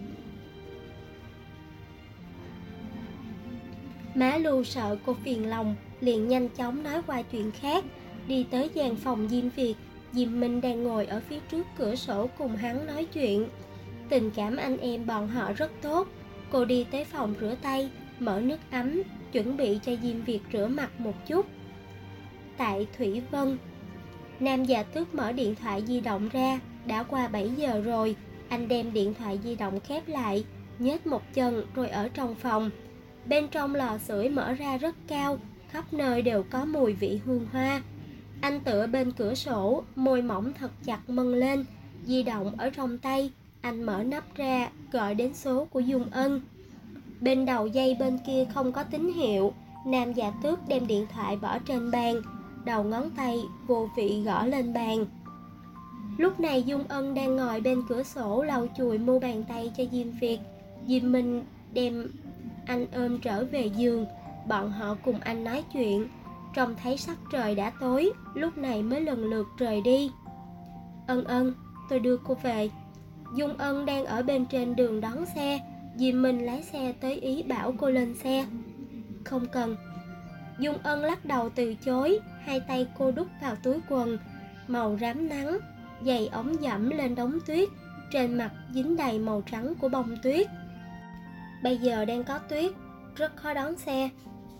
Má Lưu sợ cô phiền lòng, liền nhanh chóng nói qua chuyện khác. Đi tới gian phòng Diêm Việt. Diêm Minh đang ngồi ở phía trước cửa sổ cùng hắn nói chuyện. Tình cảm anh em bọn họ rất tốt. Cô đi tới phòng rửa tay, mở nước ấm, chuẩn bị cho Diêm Việt rửa mặt một chút. Tại Thủy Vân, Nam Dạ Tước mở điện thoại di động ra, Đã qua 7 giờ rồi. Anh đem điện thoại di động khép lại, nhếch một chân rồi ở trong phòng. Bên trong lò sưởi mở ra rất cao, khắp nơi đều có mùi vị hương hoa. Anh tựa bên cửa sổ, môi mỏng thật chặt mân lên, di động ở trong tay. Anh mở nắp ra, gọi đến số của Dung Ân. Bên đầu dây bên kia không có tín hiệu. Nam Dạ Tước đem điện thoại bỏ trên bàn, đầu ngón tay vô vị gõ lên bàn. Lúc này Dung Ân đang ngồi bên cửa sổ lau chùi mu bàn tay cho Diêm Việt. Diêm Minh đem anh ôm trở về giường, bọn họ cùng anh nói chuyện. Trông thấy sắc trời đã tối, lúc này mới lần lượt rời đi. Ân, tôi đưa cô về. Dung Ân đang ở bên trên đường đón xe. Diêm Minh lái xe tới ý bảo cô lên xe. Không cần. Dung Ân lắc đầu từ chối. Hai tay cô đút vào túi quần màu rám nắng, giày ống dẫm lên đống tuyết, trên mặt dính đầy màu trắng của bông tuyết. Bây giờ đang có tuyết, rất khó đón xe.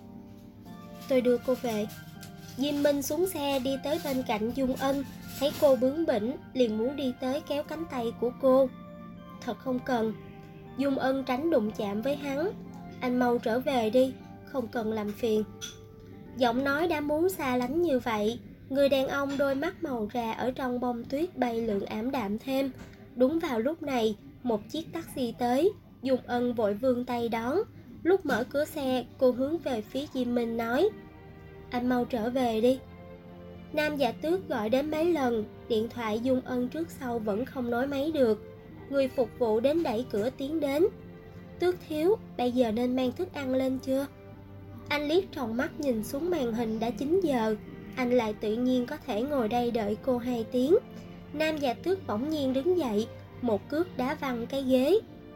Tôi đưa cô về. Diêm Minh xuống xe đi tới bên cạnh Dung Ân, thấy cô bướng bỉnh, liền muốn đi tới kéo cánh tay của cô. Thật không cần. Dung Ân tránh đụng chạm với hắn. Anh mau trở về đi, không cần làm phiền. Giọng nói đã muốn xa lánh như vậy. Người đàn ông đôi mắt màu rà ở trong bông tuyết bay lượn ảm đạm thêm. Đúng vào lúc này, một chiếc taxi tới. Dung Ân vội vươn tay đón. Lúc mở cửa xe, cô hướng về phía Diêm Minh nói: Anh mau trở về đi. Nam Dạ Tước gọi đến mấy lần, điện thoại Dung Ân trước sau vẫn không nối máy được. Người phục vụ đến đẩy cửa tiến đến. Tước thiếu, bây giờ nên mang thức ăn lên chưa? Anh liếc tròng mắt nhìn xuống màn hình đã 9 giờ. Anh lại tự nhiên có thể ngồi đây đợi cô 2 tiếng. Nam Dạ Tước bỗng nhiên đứng dậy, một cước đá văng cái ghế.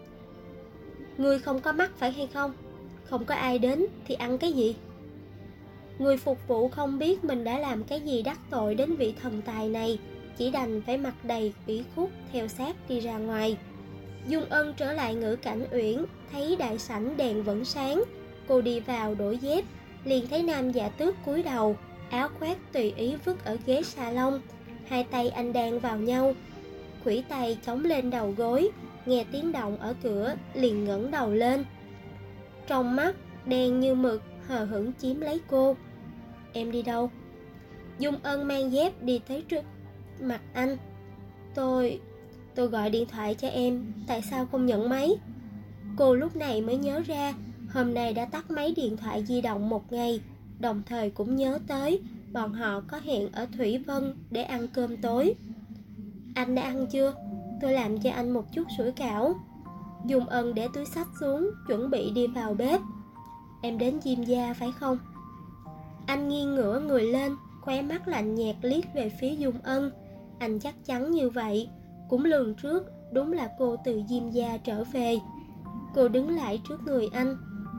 Người không có mắt phải hay không? Không có ai đến thì ăn cái gì? Người phục vụ không biết mình đã làm cái gì đắc tội đến vị thần tài này, chỉ đành phải mặt đầy ủy khuất theo sát đi ra ngoài. Dung Ân trở lại Ngữ Cảnh Uyển, thấy đại sảnh đèn vẫn sáng. Cô đi vào đổi dép, liền thấy Nam Dạ Tước cúi đầu, áo khoác tùy ý vứt ở ghế salon. Hai tay anh đan vào nhau, khuỷu tay chống lên đầu gối. Nghe tiếng động ở cửa, liền ngẩng đầu lên. Trong mắt đen như mực, hờ hững chiếm lấy cô. Em đi đâu? Dung Ân mang dép đi tới trước mặt anh. Tôi gọi điện thoại cho em, tại sao không nhận máy? Cô lúc này mới nhớ ra, hôm nay đã tắt máy điện thoại di động một ngày. Đồng thời cũng nhớ tới bọn họ có hẹn ở Thủy Vân để ăn cơm tối. Anh đã ăn chưa? Tôi làm cho anh một chút sủi cảo. Dung Ân để túi xách xuống, chuẩn bị đi vào bếp. Em đến Diêm gia phải không? Anh nghiêng ngửa người lên, khóe mắt lạnh nhạt liếc về phía Dung Ân. Anh chắc chắn như vậy, cũng lường trước, đúng là cô từ Diêm gia trở về. Cô đứng lại trước người anh.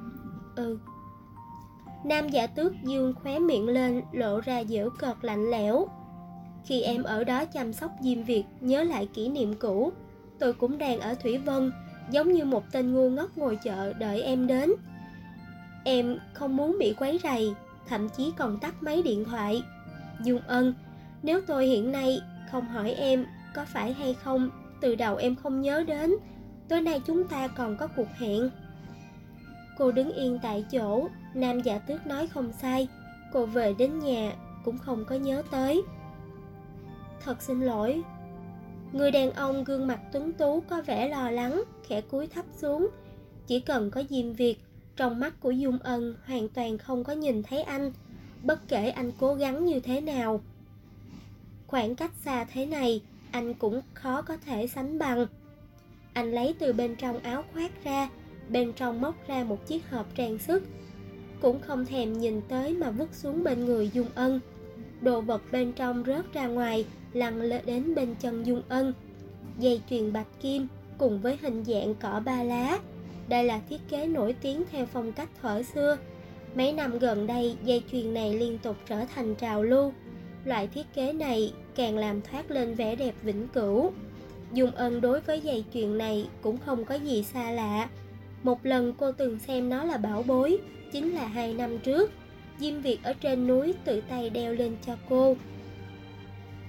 Nam Dạ Tước dương khóe miệng lên, lộ ra giễu cợt lạnh lẽo. Khi em ở đó chăm sóc Diêm Việt, nhớ lại kỷ niệm cũ. Tôi cũng đang ở Thủy Vân, giống như một tên ngu ngốc ngồi chợ đợi em đến. Em không muốn bị quấy rầy, thậm chí còn tắt máy điện thoại. Dung Ân, nếu tôi hiện nay không hỏi em có phải hay không, từ đầu em không nhớ đến. Tối nay chúng ta còn có cuộc hẹn. Cô đứng yên tại chỗ. Nam Dạ Tước nói không sai, cô về đến nhà cũng không có nhớ tới. Thật xin lỗi. Người đàn ông gương mặt tuấn tú có vẻ lo lắng, khẽ cúi thấp xuống. Chỉ cần có Diêm Việt, trong mắt của Dung Ân hoàn toàn không có nhìn thấy anh, bất kể anh cố gắng như thế nào. Khoảng cách xa thế này, anh cũng khó có thể sánh bằng. Anh lấy từ bên trong áo khoác ra, bên trong móc ra một chiếc hộp trang sức, cũng không thèm nhìn tới mà vứt xuống bên người Dung Ân. Đồ vật bên trong rớt ra ngoài, lăn lên đến bên chân Dung Ân. Dây chuyền bạch kim cùng với hình dạng cỏ ba lá. Đây là thiết kế nổi tiếng theo phong cách thuở xưa. Mấy năm gần đây, dây chuyền này liên tục trở thành trào lưu. Loại thiết kế này càng làm thoát lên vẻ đẹp vĩnh cửu. Dung Ân đối với dây chuyền này cũng không có gì xa lạ. Một lần cô từng xem nó là bảo bối, chính là 2 năm trước. Diêm Việt ở trên núi tự tay đeo lên cho cô.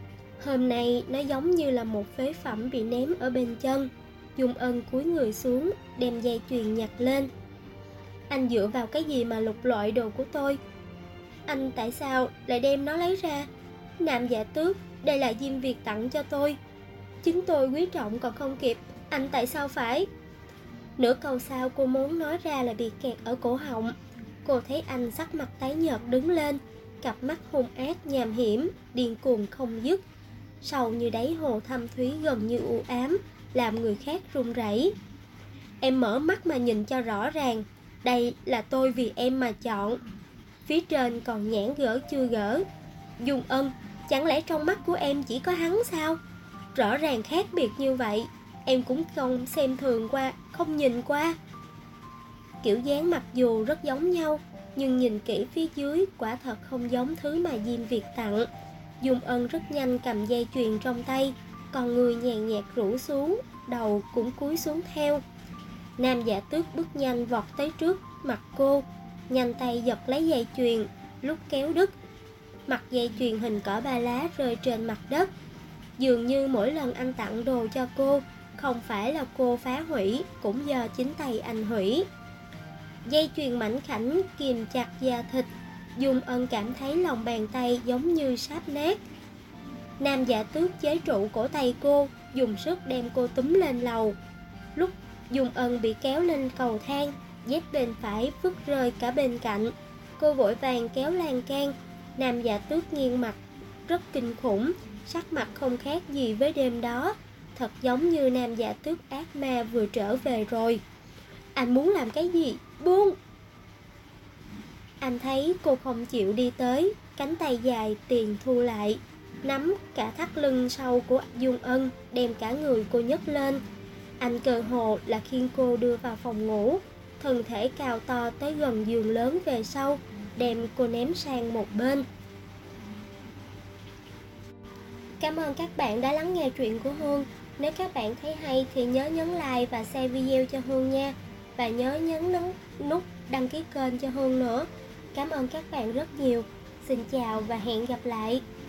Hôm nay nó giống như là một phế phẩm bị ném ở bên chân. Dung Ân cúi người xuống, đem dây chuyền nhặt lên. Anh dựa vào cái gì mà lục lọi đồ của tôi? Anh tại sao lại đem nó lấy ra? Nam Dạ Tước, đây là Diêm Việt tặng cho tôi. Chính tôi quý trọng còn không kịp, anh tại sao phải? Nửa câu sau cô muốn nói ra là bị kẹt ở cổ họng. Cô thấy anh sắc mặt tái nhợt đứng lên, cặp mắt hung ác nham hiểm, điên cuồng không dứt. Sâu như đáy hồ thâm thúy gần như u ám, làm người khác run rẩy. Em mở mắt mà nhìn cho rõ ràng, đây là tôi vì em mà chọn. Phía trên còn nhãn gỡ chưa gỡ. Dung Ân, chẳng lẽ trong mắt của em chỉ có hắn sao? Rõ ràng khác biệt như vậy, em cũng không xem thường qua, không nhìn qua. Kiểu dáng mặc dù rất giống nhau, nhưng nhìn kỹ phía dưới quả thật không giống thứ mà Diêm Việt tặng. Dung Ân rất nhanh cầm dây chuyền trong tay, còn người nhàn nhạt rũ xuống, đầu cũng cúi xuống theo. Nam Dạ Tước bước nhanh vọt tới trước mặt cô, nhanh tay giật lấy dây chuyền, lúc kéo đứt, mặt dây chuyền hình cỏ ba lá rơi trên mặt đất. Dường như mỗi lần anh tặng đồ cho cô, không phải là cô phá hủy, cũng do chính tay anh hủy. Dây chuyền mảnh khảnh kìm chặt da thịt, Dung Ân cảm thấy lòng bàn tay giống như sáp nát. Nam Dạ Tước chế trụ cổ tay cô, dùng sức đem cô túm lên lầu. Lúc Dung Ân bị kéo lên cầu thang, dép bên phải vứt rơi cả bên cạnh. Cô vội vàng kéo lan can. Nam Dạ Tước nghiêng mặt, rất kinh khủng, sắc mặt không khác gì với đêm đó. Thật giống như Nam Dạ Tước ác ma vừa trở về rồi. Anh muốn làm cái gì? Buông! Anh thấy cô không chịu đi tới, cánh tay dài tiền thu lại, nắm cả thắt lưng sau của Dung Ân, đem cả người cô nhấc lên. Anh cơ hồ là khiêng cô đưa vào phòng ngủ, thân thể cao to tới gần giường lớn về sau, đem cô ném sang một bên. Cảm ơn các bạn đã lắng nghe truyện của Hương. Nếu các bạn thấy hay thì nhớ nhấn like và share video cho Hương nha. Và nhớ nhấn nút đăng ký kênh cho Hương nữa. Cảm ơn các bạn rất nhiều. Xin chào và hẹn gặp lại.